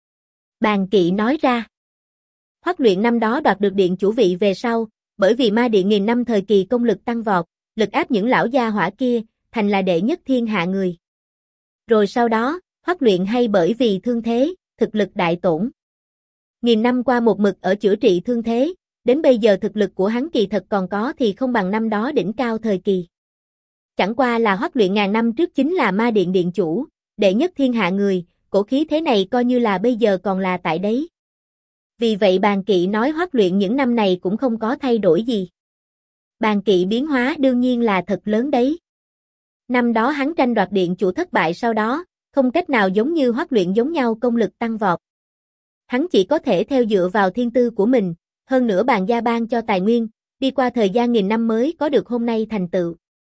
Bàn Kỵ nói ra, Hoắc Luyện năm đó đoạt được điện chủ vị về sau, bởi vì Ma Điện 1000 năm thời kỳ công lực tăng vọt, lực áp những lão gia hỏa kia, thành là đệ nhất thiên hạ người. Rồi sau đó, Hoắc Luyện hay bởi vì thương thế, thực lực đại tổn. 1000 năm qua một mực ở chữa trị thương thế, đến bây giờ thực lực của hắn kỳ thật còn có thì không bằng năm đó đỉnh cao thời kỳ. Chẳng qua là Hoắc Luyện 1000 năm trước chính là Ma Điện điện chủ, đệ nhất thiên hạ người, cổ khí thế này coi như là bây giờ còn là tại đấy. Vì vậy Bàn Kỵ nói Hoắc Luyện những năm này cũng không có thay đổi gì. Bàn Kỵ biến hóa đương nhiên là thật lớn đấy. Năm đó hắn tranh đoạt điện chủ thất bại sau đó, không cách nào giống như Hoắc Luyện giống nhau công lực tăng vọt. Hắn chỉ có thể theo dựa vào thiên tư của mình, hơn nữa Bàn gia ban cho tài nguyên, đi qua thời gian 1000 năm mới có được hôm nay thành tựu.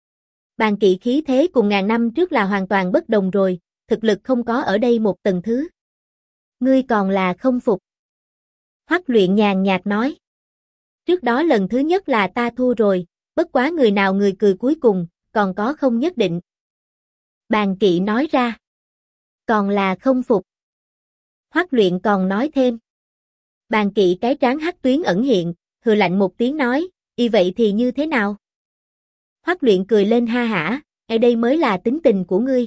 Bàn Kỵ khí thế cùng ngàn năm trước là hoàn toàn bất đồng rồi, thực lực không có ở đây một tầng thứ. Ngươi còn là không phục. Hoắc Luyện nhàn nhạt nói. Trước đó lần thứ nhất là ta thua rồi, bất quá người nào người cười cuối cùng, còn có không nhất định. Bàn Kỵ nói ra. Còn là không phục. Hoắc Luyện còn nói thêm. Bàn Kỵ cái trán hắc tuyến ẩn hiện, hừ lạnh một tiếng nói, y vậy thì như thế nào? Hoắc Luyện cười lên ha hả, ở đây mới là tính tình của ngươi.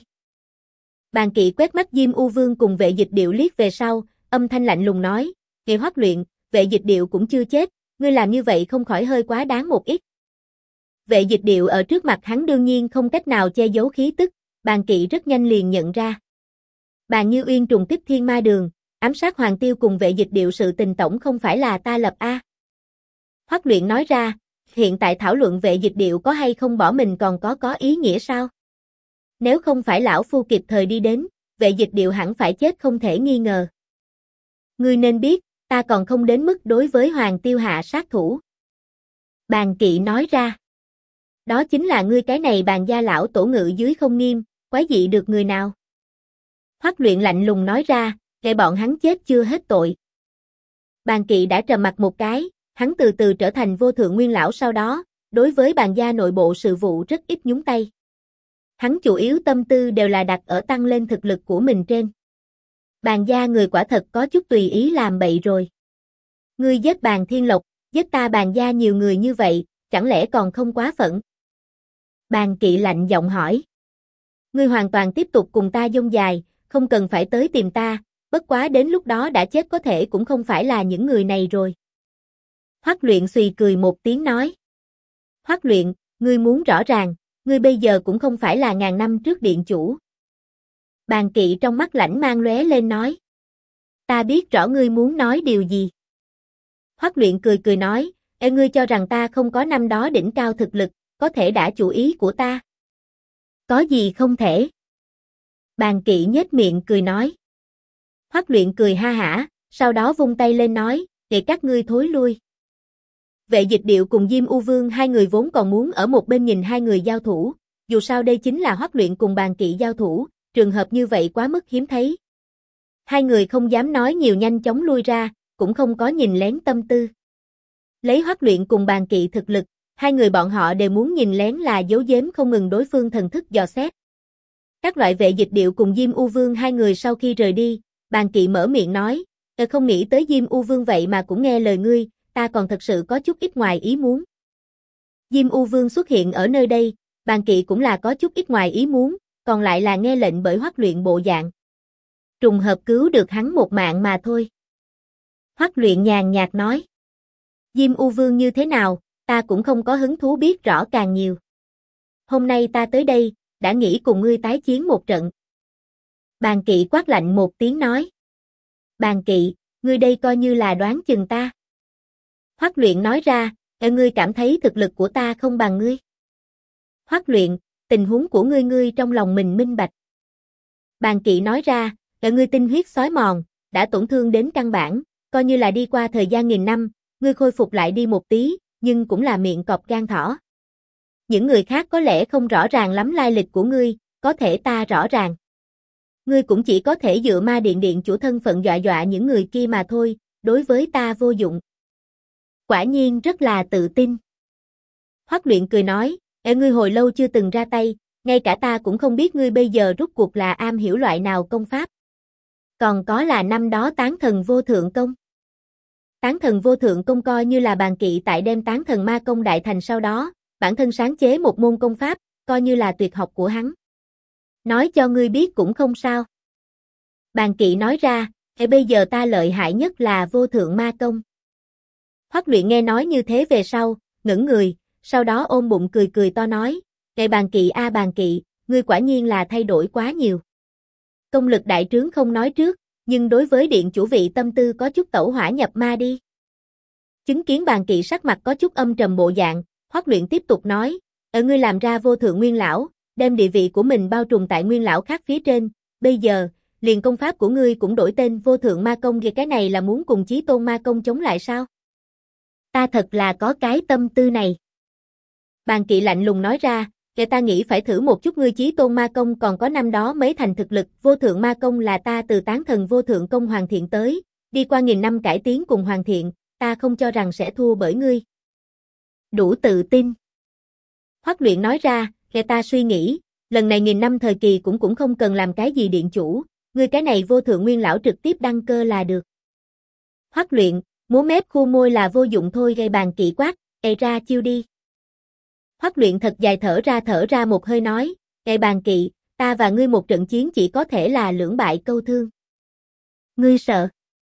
Bàn Kỵ quét mắt Diêm U Vương cùng Vệ Dịch Điệu liếc về sau, âm thanh lạnh lùng nói, "Nghe Hoắc Luyện, Vệ Dịch Điệu cũng chưa chết, ngươi làm như vậy không khỏi hơi quá đáng một ít." Vệ Dịch Điệu ở trước mặt hắn đương nhiên không cách nào che giấu khí tức, Bàn Kỵ rất nhanh liền nhận ra. Bàn Như Uyên trùng kích Thiên Ma Đường, ám sát Hoàng Tiêu cùng Vệ Dịch Điệu sự tình tổng không phải là ta lập a. Hoắc Luyện nói ra, hiện tại thảo luận Vệ Dịch Điệu có hay không bỏ mình còn có ý nghĩa sao? Nếu không phải lão phu kịp thời đi đến, Vệ Dịch Điệu hẳn phải chết không thể nghi ngờ. Ngươi nên biết, ta còn không đến mức đối với Hoàng Tiêu hạ sát thủ. Bàn Kỵ nói ra. Đó chính là ngươi cái này Bàn gia lão tổ ngự dưới không nghiêm, quái dị được người nào? Hoắc Luyện lạnh lùng nói ra, để bọn hắn chết chưa hết tội. Bàn Kỵ đã trầm mặt một cái, hắn từ từ trở thành vô thượng nguyên lão sau đó, đối với Bàn gia nội bộ sự vụ rất ít nhúng tay. Hắn chủ yếu tâm tư đều là đặt ở tăng lên thực lực của mình trên. Bàn gia người quả thật có chút tùy ý làm bậy rồi. Ngươi giết Bàn Thiên Lộc, giết ta Bàn gia nhiều người như vậy, chẳng lẽ còn không quá phận? Bàn Kỵ lạnh giọng hỏi. Ngươi hoàn toàn tiếp tục cùng ta dông dài, không cần phải tới tìm ta, bất quá đến lúc đó đã chết có thể cũng không phải là những người này rồi. Hoắc Luyện xùy cười một tiếng nói. Hoắc Luyện, ngươi muốn rõ ràng, ngươi bây giờ cũng không phải là ngàn năm trước điện chủ. Bàn Kỵ trong mắt lãnh mang lóe lên nói. Ta biết rõ ngươi muốn nói điều gì. Hoắc Luyện cười cười nói, ngươi cho rằng ta không có năm đó đỉnh cao thực lực, có thể đả chủ ý của ta. Có gì không thể? Bàn Kỵ nhếch miệng cười nói. Hoắc Luyện cười ha hả, sau đó vung tay lên nói, để các ngươi thối lui. Vệ Dịch Điệu cùng Diêm U Vương hai người vốn còn muốn ở một bên nhìn hai người giao thủ, dù sao đây chính là Hoắc Luyện cùng Bàn Kỵ giao thủ, trường hợp như vậy quá mức hiếm thấy. Hai người không dám nói nhiều nhanh chóng lui ra, cũng không có nhìn lén tâm tư. Lấy Hoắc Luyện cùng Bàn Kỵ thực lực, hai người bọn họ đều muốn nhìn lén là giấu giếm không ngừng đối phương thần thức dò xét. Các loại Vệ Dịch Điệu cùng Diêm U Vương hai người sau khi rời đi, Bàn Kỵ mở miệng nói, không nghĩ tới Diêm U Vương vậy mà cũng nghe lời ngươi, ta còn thật sự có chút ít ngoài ý muốn. Diêm U Vương xuất hiện ở nơi đây, Bàn Kỵ cũng là có chút ít ngoài ý muốn, còn lại là nghe lệnh bởi Hoắc Luyện bộ dạng. Trùng hợp cứu được hắn một mạng mà thôi. Hoắc Luyện nhàn nhạt nói. Diêm U Vương như thế nào, ta cũng không có hứng thú biết rõ càng nhiều. Hôm nay ta tới đây, đã nghĩ cùng ngươi tái chiến một trận. Bàn Kỵ quát lạnh một tiếng nói. Bàn Kỵ, ngươi đây coi như là đoán chừng ta. Hoắc Luyện nói ra, ngươi cảm thấy thực lực của ta không bằng ngươi. Hoắc Luyện, tình huống của ngươi trong lòng mình minh bạch. Bàn Kỵ nói ra, ngươi tinh huyết xói mòn, đã tổn thương đến căn bản, coi như là đi qua thời gian nghìn năm, ngươi khôi phục lại đi một tí, nhưng cũng là miệng cọp gan thỏ. Những người khác có lẽ không rõ ràng lắm lai lịch của ngươi, có thể ta rõ ràng. Ngươi cũng chỉ có thể dựa Ma Điện điện chủ thân phận dọa dọa những người kia mà thôi, đối với ta vô dụng. Quả nhiên rất là tự tin. Hoắc Luyện cười nói, ngươi hồi lâu chưa từng ra tay, ngay cả ta cũng không biết ngươi bây giờ rút cuộc là am hiểu loại nào công pháp. Còn có là năm đó Tán Thần Vô Thượng Công. Tán Thần Vô Thượng Công coi như là Bàn Kỵ tại đem Tán Thần Ma Công đại thành sau đó, bản thân sáng chế một môn công pháp, coi như là tuyệt học của hắn. Nói cho ngươi biết cũng không sao. Bàn Kỵ nói ra, bây giờ ta lợi hại nhất là Vô Thượng Ma Công. Hoắc Luyện nghe nói như thế về sau, ngẩng người, sau đó ôm bụng cười cười to nói, Bàn Kỵ a Bàn Kỵ, ngươi quả nhiên là thay đổi quá nhiều. Công lực đại trướng không nói trước, nhưng đối với điện chủ vị tâm tư có chút tẩu hỏa nhập ma đi. Chứng kiến Bàn Kỵ sắc mặt có chút âm trầm bộ dạng, Hoắc Luyện tiếp tục nói, ngươi làm ra vô thượng nguyên lão, đem địa vị của mình bao trùm tại nguyên lão khác phía trên, bây giờ, liền công pháp của ngươi cũng đổi tên vô thượng ma công, cái này là muốn cùng Chí Tôn ma công chống lại sao? Ta thật là có cái tâm tư này. Bàn Kỵ lạnh lùng nói ra, Người ta nghĩ phải thử một chút ngươi chí tôn ma công còn có năm đó mấy thành thực lực, vô thượng ma công là ta từ tán thần vô thượng công hoàn thiện tới, đi qua 1000 năm cải tiến cùng hoàn thiện, ta không cho rằng sẽ thua bởi ngươi. Đủ tự tin. Hoắc Luyện nói ra, người ta suy nghĩ, lần này 1000 năm thời kỳ cũng không cần làm cái gì điện chủ, ngươi cái này vô thượng nguyên lão trực tiếp đăng cơ là được. Hoắc Luyện, múa mép khu môi là vô dụng thôi, gây bàn kỵ quát, ra chiêu đi. Hoắc Luyện thật dài thở ra một hơi nói, gây bàn kỵ, ta và ngươi một trận chiến chỉ có thể là lưỡng bại câu thương. Ngươi sợ?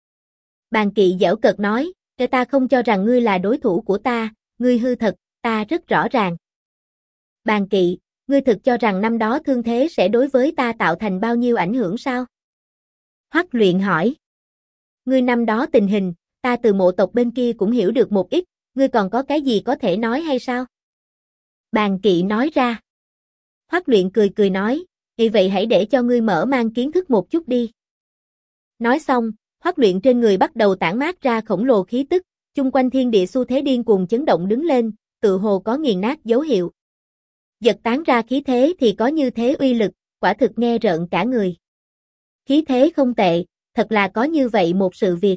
Bàn kỵ giễu cợt nói, ta không cho rằng ngươi là đối thủ của ta, ngươi hư thật, ta rất rõ ràng. Bàn kỵ, ngươi thực cho rằng năm đó thương thế sẽ đối với ta tạo thành bao nhiêu ảnh hưởng sao? Hoắc Luyện hỏi. Ngươi năm đó tình hình, ta từ mộ tộc bên kia cũng hiểu được một ít, ngươi còn có cái gì có thể nói hay sao? Bàn kỵ nói ra. Hoắc Luyện cười nói, vậy hãy để cho ngươi mở mang kiến thức một chút đi. Nói xong, Hoắc Luyện trên người bắt đầu tản mát ra khổng lồ khí tức, chung quanh thiên địa xu thế điên cuồng chấn động đứng lên, tự hồ có nghiền nát dấu hiệu. Giật tán ra khí thế thì có như thế uy lực, quả thực nghe rợn cả người. Khí thế không tệ, thật là có như vậy một sự việc.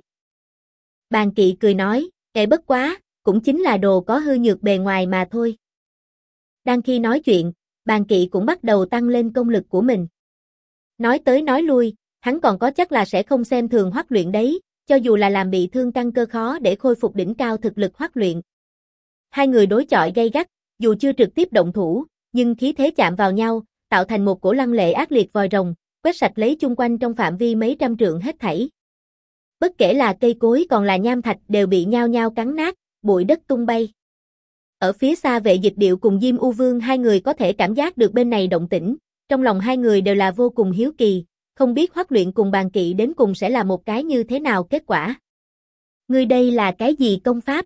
Bàn kỵ cười nói, bất quá, cũng chính là đồ có hư nhược bề ngoài mà thôi. Đang khi nói chuyện, bàn kỵ cũng bắt đầu tăng lên công lực của mình. Nói tới nói lui, hắn còn có chắc là sẽ không xem thường Hoắc Luyện đấy, cho dù là làm bị thương căn cơ khó để khôi phục đỉnh cao thực lực Hoắc Luyện. Hai người đối chọi gay gắt, dù chưa trực tiếp động thủ, nhưng khí thế chạm vào nhau, tạo thành một cổ lăng lệ ác liệt vòi rồng, quét sạch lấy chung quanh trong phạm vi mấy trăm trượng hết thảy. Bất kể là cây cối còn là nham thạch đều bị nhao nhao cắn nát, bụi đất tung bay. Ở phía xa Vệ Dịch Điệu cùng Diêm U Vương hai người có thể cảm giác được bên này động tĩnh, trong lòng hai người đều là vô cùng hiếu kỳ, không biết Hoắc Luyện cùng Bàn Kỵ đến cùng sẽ là một cái như thế nào kết quả. Ngươi đây là cái gì công pháp?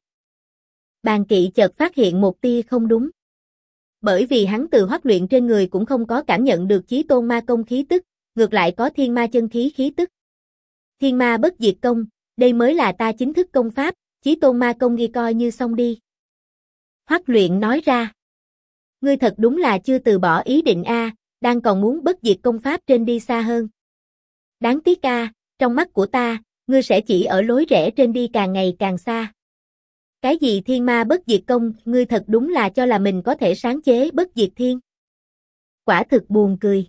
Bàn Kỵ chợt phát hiện một tia không đúng. Bởi vì hắn từ Hoắc Luyện trên người cũng không có cảm nhận được chí tôn ma công khí tức, ngược lại có thiên ma chân khí khí tức. Thiên ma bất diệt công, đây mới là ta chính thức công pháp, chí tôn ma công ghi coi như xong đi. Hoắc Luyện nói ra. Ngươi thật đúng là chưa từ bỏ ý định a, đang còn muốn bất diệt công pháp trên đi xa hơn. Đáng tiếc a, trong mắt của ta, ngươi sẽ chỉ ở lối rẽ trên đi càng ngày càng xa. Cái gì thiên ma bất diệt công, ngươi thật đúng là cho là mình có thể sáng chế bất diệt thiên. Quả thực buồn cười.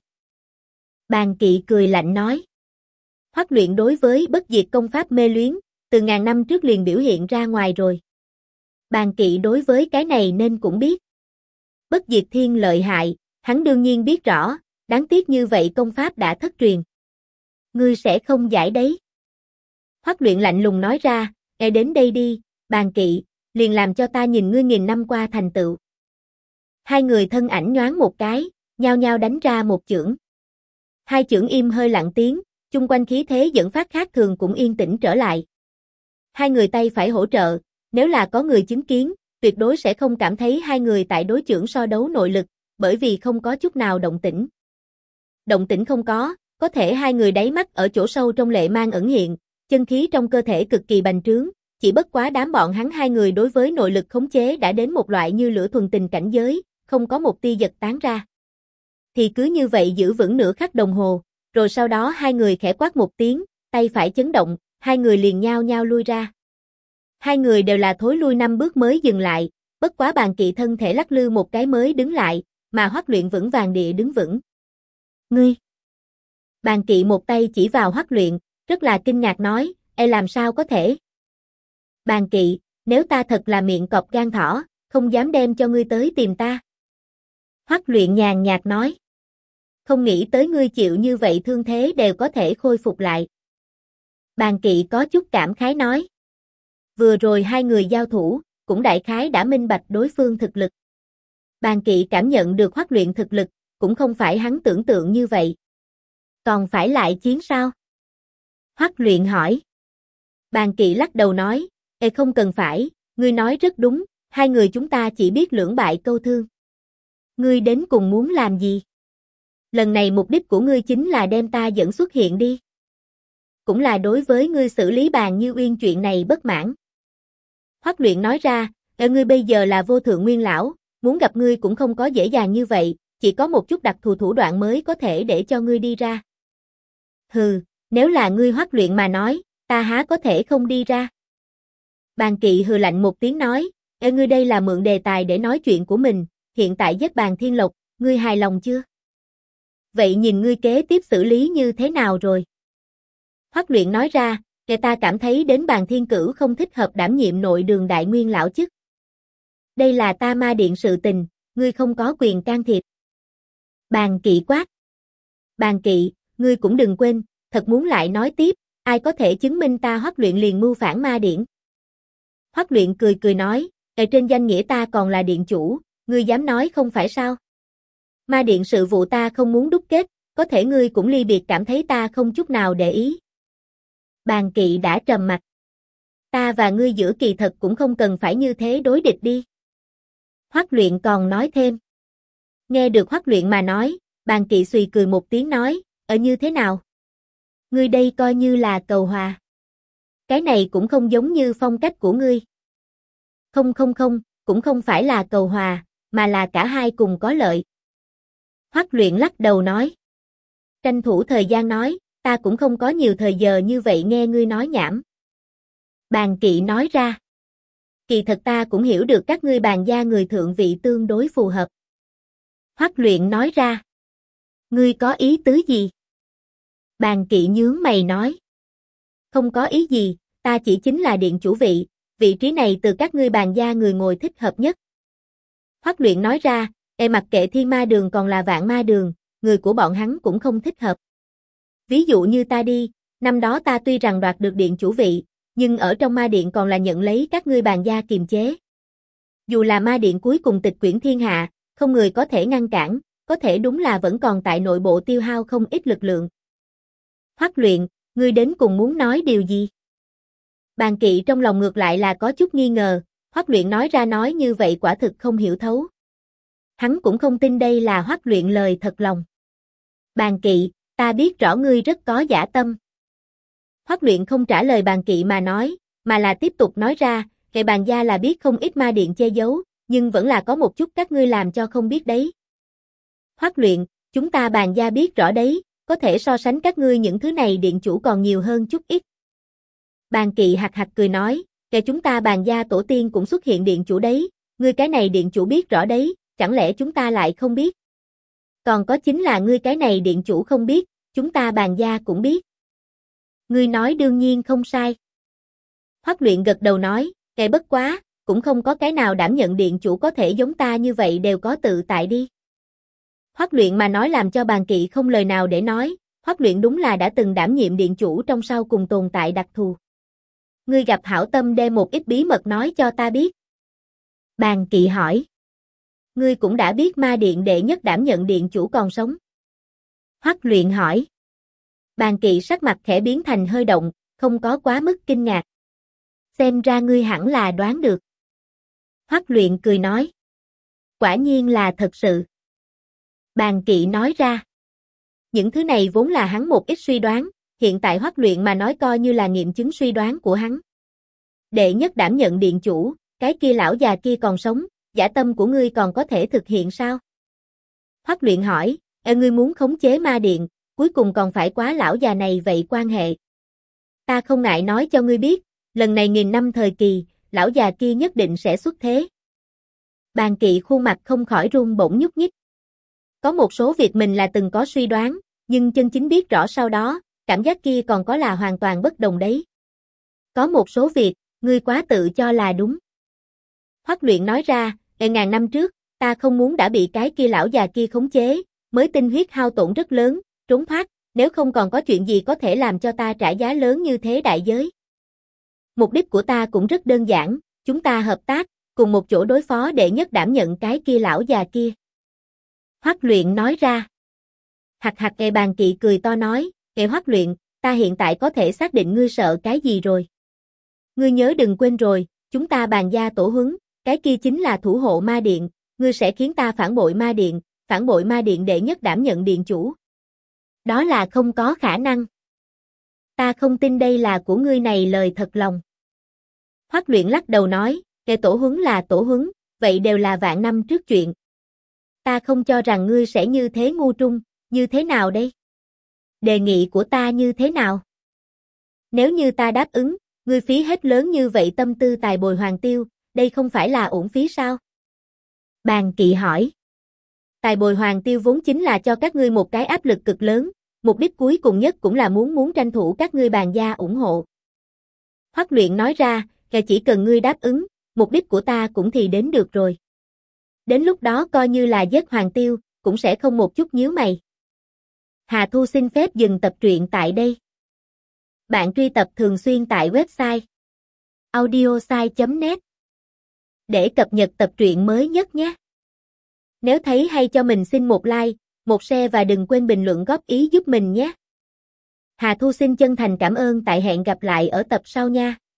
Bàn Kỵ cười lạnh nói. Hoắc Luyện đối với bất diệt công pháp mê luyến, từ ngàn năm trước liền biểu hiện ra ngoài rồi. Bàn Kỵ đối với cái này nên cũng biết. Bất diệt thiên lợi hại, hắn đương nhiên biết rõ, đáng tiếc như vậy công pháp đã thất truyền. Ngươi sẽ không giải đấy. Hoắc Luyện lạnh lùng nói ra, đến đây đi, Bàn Kỵ, liền làm cho ta nhìn ngươi 1000 năm qua thành tựu. Hai người thân ảnh nhoáng một cái, nhao nhao đánh ra một chưởng. Hai chưởng im hơi lặng tiếng, chung quanh khí thế dẫn phát khác thường cũng yên tĩnh trở lại. Hai người tay phải hỗ trợ, nếu là có người chứng kiến, tuyệt đối sẽ không cảm thấy hai người tại đối chưởng so đấu nội lực, bởi vì không có chút nào động tĩnh. Động tĩnh không có thể hai người đáy mắt ở chỗ sâu trong lệ mang ẩn hiện, chân khí trong cơ thể cực kỳ bành trướng, chỉ bất quá đám bọn hắn hai người đối với nội lực khống chế đã đến một loại như lửa thuần tình cảnh giới, không có một tia giật tán ra. Thì cứ như vậy giữ vững nửa khắc đồng hồ, rồi sau đó hai người khẽ quát một tiếng, tay phải chấn động, hai người liền nhao nhao lui ra. Hai người đều là thối lui 5 bước mới dừng lại, bất quá Bàn Kỵ thân thể lắc lư một cái mới đứng lại, mà Hoắc Luyện vững vàng địa đứng vững. Ngươi! Bàn Kỵ một tay chỉ vào Hoắc Luyện, rất là kinh ngạc nói, làm sao có thể? Bàn Kỵ, nếu ta thật là miệng cọp gan thỏ, không dám đem cho ngươi tới tìm ta. Hoắc Luyện nhàn nhạt nói. Không nghĩ tới ngươi chịu như vậy thương thế đều có thể khôi phục lại. Bàn Kỵ có chút cảm khái nói. Vừa rồi hai người giao thủ, cũng đại khái đã minh bạch đối phương thực lực. Bàn Kỵ cảm nhận được Hoắc Luyện thực lực, cũng không phải hắn tưởng tượng như vậy. Còn phải lại chiến sao? Hoắc Luyện hỏi. Bàn Kỵ lắc đầu nói, không cần phải, ngươi nói rất đúng, hai người chúng ta chỉ biết lưỡng bại câu thương. Ngươi đến cùng muốn làm gì? Lần này mục đích của ngươi chính là đem ta dẫn xuất hiện đi. Cũng là đối với ngươi xử lý Bàn Như Uyên chuyện này bất mãn. Hoắc Luyện nói ra, ngươi bây giờ là vô thượng nguyên lão, muốn gặp ngươi cũng không có dễ dàng như vậy, chỉ có một chút đặc thù thủ đoạn mới có thể để cho ngươi đi ra. Hừ, nếu là ngươi Hoắc Luyện mà nói, ta há có thể không đi ra. Bàn Kỵ hừ lạnh một tiếng nói, ngươi đây là mượn đề tài để nói chuyện của mình, hiện tại giết Bàn Thiên Lộc, ngươi hài lòng chưa? Vậy nhìn ngươi kế tiếp xử lý như thế nào rồi? Hoắc Luyện nói ra, ta cảm thấy đến Bàn Thiên Cửu không thích hợp đảm nhiệm nội đường đại nguyên lão chức. Đây là ta ma điện sự tình, ngươi không có quyền can thiệp. Bàn Kỵ quát. Bàn Kỵ, ngươi cũng đừng quên, thật muốn lại nói tiếp, ai có thể chứng minh ta Hoắc Luyện liền mưu phản ma điện? Hoắc Luyện cười cười nói, ở trên danh nghĩa ta còn là điện chủ, ngươi dám nói không phải sao? Ma điện sự vụ ta không muốn đúc kết, có thể ngươi cũng ly biệt cảm thấy ta không chút nào để ý. Bàn Kỵ đã trầm mặt. Ta và ngươi giữa kỳ thật cũng không cần phải như thế đối địch đi. Hoắc Luyện còn nói thêm. Nghe được Hoắc Luyện mà nói, Bàn Kỵ xùy cười một tiếng nói, như thế nào? Ngươi đây coi như là cầu hòa. Cái này cũng không giống như phong cách của ngươi. Không, cũng không phải là cầu hòa, mà là cả hai cùng có lợi. Hoắc Luyện lắc đầu nói. Tranh thủ thời gian nói, ta cũng không có nhiều thời giờ như vậy nghe ngươi nói nhảm. Bàn Kỵ nói ra. Kỳ thật ta cũng hiểu được các ngươi Bàn gia người thượng vị tương đối phù hợp. Hoắc Luyện nói ra. Ngươi có ý tứ gì? Bàn Kỵ nhướng mày nói. Không có ý gì, ta chỉ chính là điện chủ vị trí này từ các ngươi Bàn gia người ngồi thích hợp nhất. Hoắc Luyện nói ra, mặc kệ Thiên Ma Đường còn là Vạn Ma Đường, người của bọn hắn cũng không thích hợp. Ví dụ như ta đi, năm đó ta tuy rằng đoạt được điện chủ vị, nhưng ở trong ma điện còn là nhận lấy các ngươi Bàn gia kiềm chế. Dù là ma điện cuối cùng tịch quyển thiên hạ, không người có thể ngăn cản, có thể đúng là vẫn còn tại nội bộ tiêu hao không ít lực lượng. Hoắc Luyện, ngươi đến cùng muốn nói điều gì? Bàn Kỵ trong lòng ngược lại là có chút nghi ngờ, Hoắc Luyện nói ra nói như vậy quả thực không hiểu thấu. Hắn cũng không tin đây là Hoắc Luyện lời thật lòng. Bàn Kỵ, ta biết rõ ngươi rất có dã tâm. Hoắc Luyện không trả lời Bàn Kỵ mà nói, mà là tiếp tục nói ra, kệ Bàn gia là biết không ít ma điện che giấu, nhưng vẫn là có một chút các ngươi làm cho không biết đấy. Hoắc Luyện, chúng ta Bàn gia biết rõ đấy, có thể so sánh các ngươi những thứ này điện chủ còn nhiều hơn chút ít. Bàn Kỵ hạc hạc cười nói, kệ chúng ta Bàn gia tổ tiên cũng xuất hiện điện chủ đấy, ngươi cái này điện chủ biết rõ đấy, chẳng lẽ chúng ta lại không biết? Còn có chính là ngươi cái này điện chủ không biết, chúng ta Bàn gia cũng biết. Ngươi nói đương nhiên không sai. Hoắc Luyện gật đầu nói, kệ bất quá, cũng không có cái nào đảm nhận điện chủ có thể giống ta như vậy đều có tự tại đi. Hoắc Luyện mà nói làm cho Bàn Kỵ không lời nào để nói, Hoắc Luyện đúng là đã từng đảm nhiệm điện chủ trong sau cùng tồn tại đặc thù. Ngươi gặp hảo tâm đem một ít bí mật nói cho ta biết. Bàn Kỵ hỏi. Ngươi cũng đã biết ma điện đệ nhất đảm nhận điện chủ còn sống. Hoắc Luyện hỏi. Bàn Kỵ sắc mặt khẽ biến thành hơi động, không có quá mức kinh ngạc. Xem ra ngươi hẳn là đoán được. Hoắc Luyện cười nói. Quả nhiên là thật sự. Bàn Kỵ nói ra. Những thứ này vốn là hắn một ít suy đoán, hiện tại Hoắc Luyện mà nói coi như là nghiệm chứng suy đoán của hắn. Đệ nhất đảm nhận điện chủ, cái kia lão già kia còn sống, dã tâm của ngươi còn có thể thực hiện sao? Hoắc Luyện hỏi, ngươi muốn khống chế ma điện, cuối cùng còn phải quá lão già này vậy quan hệ. Ta không ngại nói cho ngươi biết, lần này 1000 năm thời kỳ, lão già kia nhất định sẽ xuất thế. Bàn Kỵ khuôn mặt không khỏi run bỗng nhúc nhích. Có một số việc mình là từng có suy đoán, nhưng chân chính biết rõ sau đó, cảm giác kia còn có là hoàn toàn bất đồng đấy. Có một số việc, ngươi quá tự cho là đúng. Hoắc Luyện nói ra, 1000 năm trước, ta không muốn đã bị cái kia lão già kia khống chế, mới tinh huyết hao tổn rất lớn, trốn thoát, nếu không còn có chuyện gì có thể làm cho ta trả giá lớn như thế đại giới. Mục đích của ta cũng rất đơn giản, chúng ta hợp tác, cùng một chỗ đối phó đệ nhất đảm nhận cái kia lão già kia. Hoắc Luyện nói ra. Hạc hạc. Bàn Kỵ cười to nói, Hoắc Luyện, ta hiện tại có thể xác định ngươi sợ cái gì rồi. Ngươi nhớ đừng quên rồi, chúng ta Bàn gia tổ huấn, cái kia chính là thủ hộ ma điện, ngươi sẽ khiến ta phản bội ma điện đệ nhất đảm nhận điện chủ. Đó là không có khả năng. Ta không tin đây là của ngươi này lời thật lòng. Hoắc Luyện lắc đầu nói, tổ huấn là tổ huấn, vậy đều là vạn năm trước chuyện. Ta không cho rằng ngươi sẽ như thế ngu trung, như thế nào đây? Đề nghị của ta như thế nào? Nếu như ta đáp ứng, ngươi phí hết lớn như vậy tâm tư tài bồi Hoàng Tiêu, đây không phải là uổng phí sao? Bàn Kỵ hỏi. Tài bồi Hoàng Tiêu vốn chính là cho các ngươi một cái áp lực cực lớn, mục đích cuối cùng nhất cũng là muốn tranh thủ các ngươi Bàn gia ủng hộ. Hoắc Luyện nói ra, chỉ cần ngươi đáp ứng, mục đích của ta cũng thì đến được rồi. Đến lúc đó coi như là giết Hoàng Tiêu, cũng sẽ không một chút nhíu mày. Hà Thu xin phép dừng tập truyện tại đây. Bạn truy tập thường xuyên tại website audiosai.net để cập nhật tập truyện mới nhất nhé. Nếu thấy hay cho mình xin một like, một share và đừng quên bình luận góp ý giúp mình nhé. Hà Thu xin chân thành cảm ơn, tại hẹn gặp lại ở tập sau nha.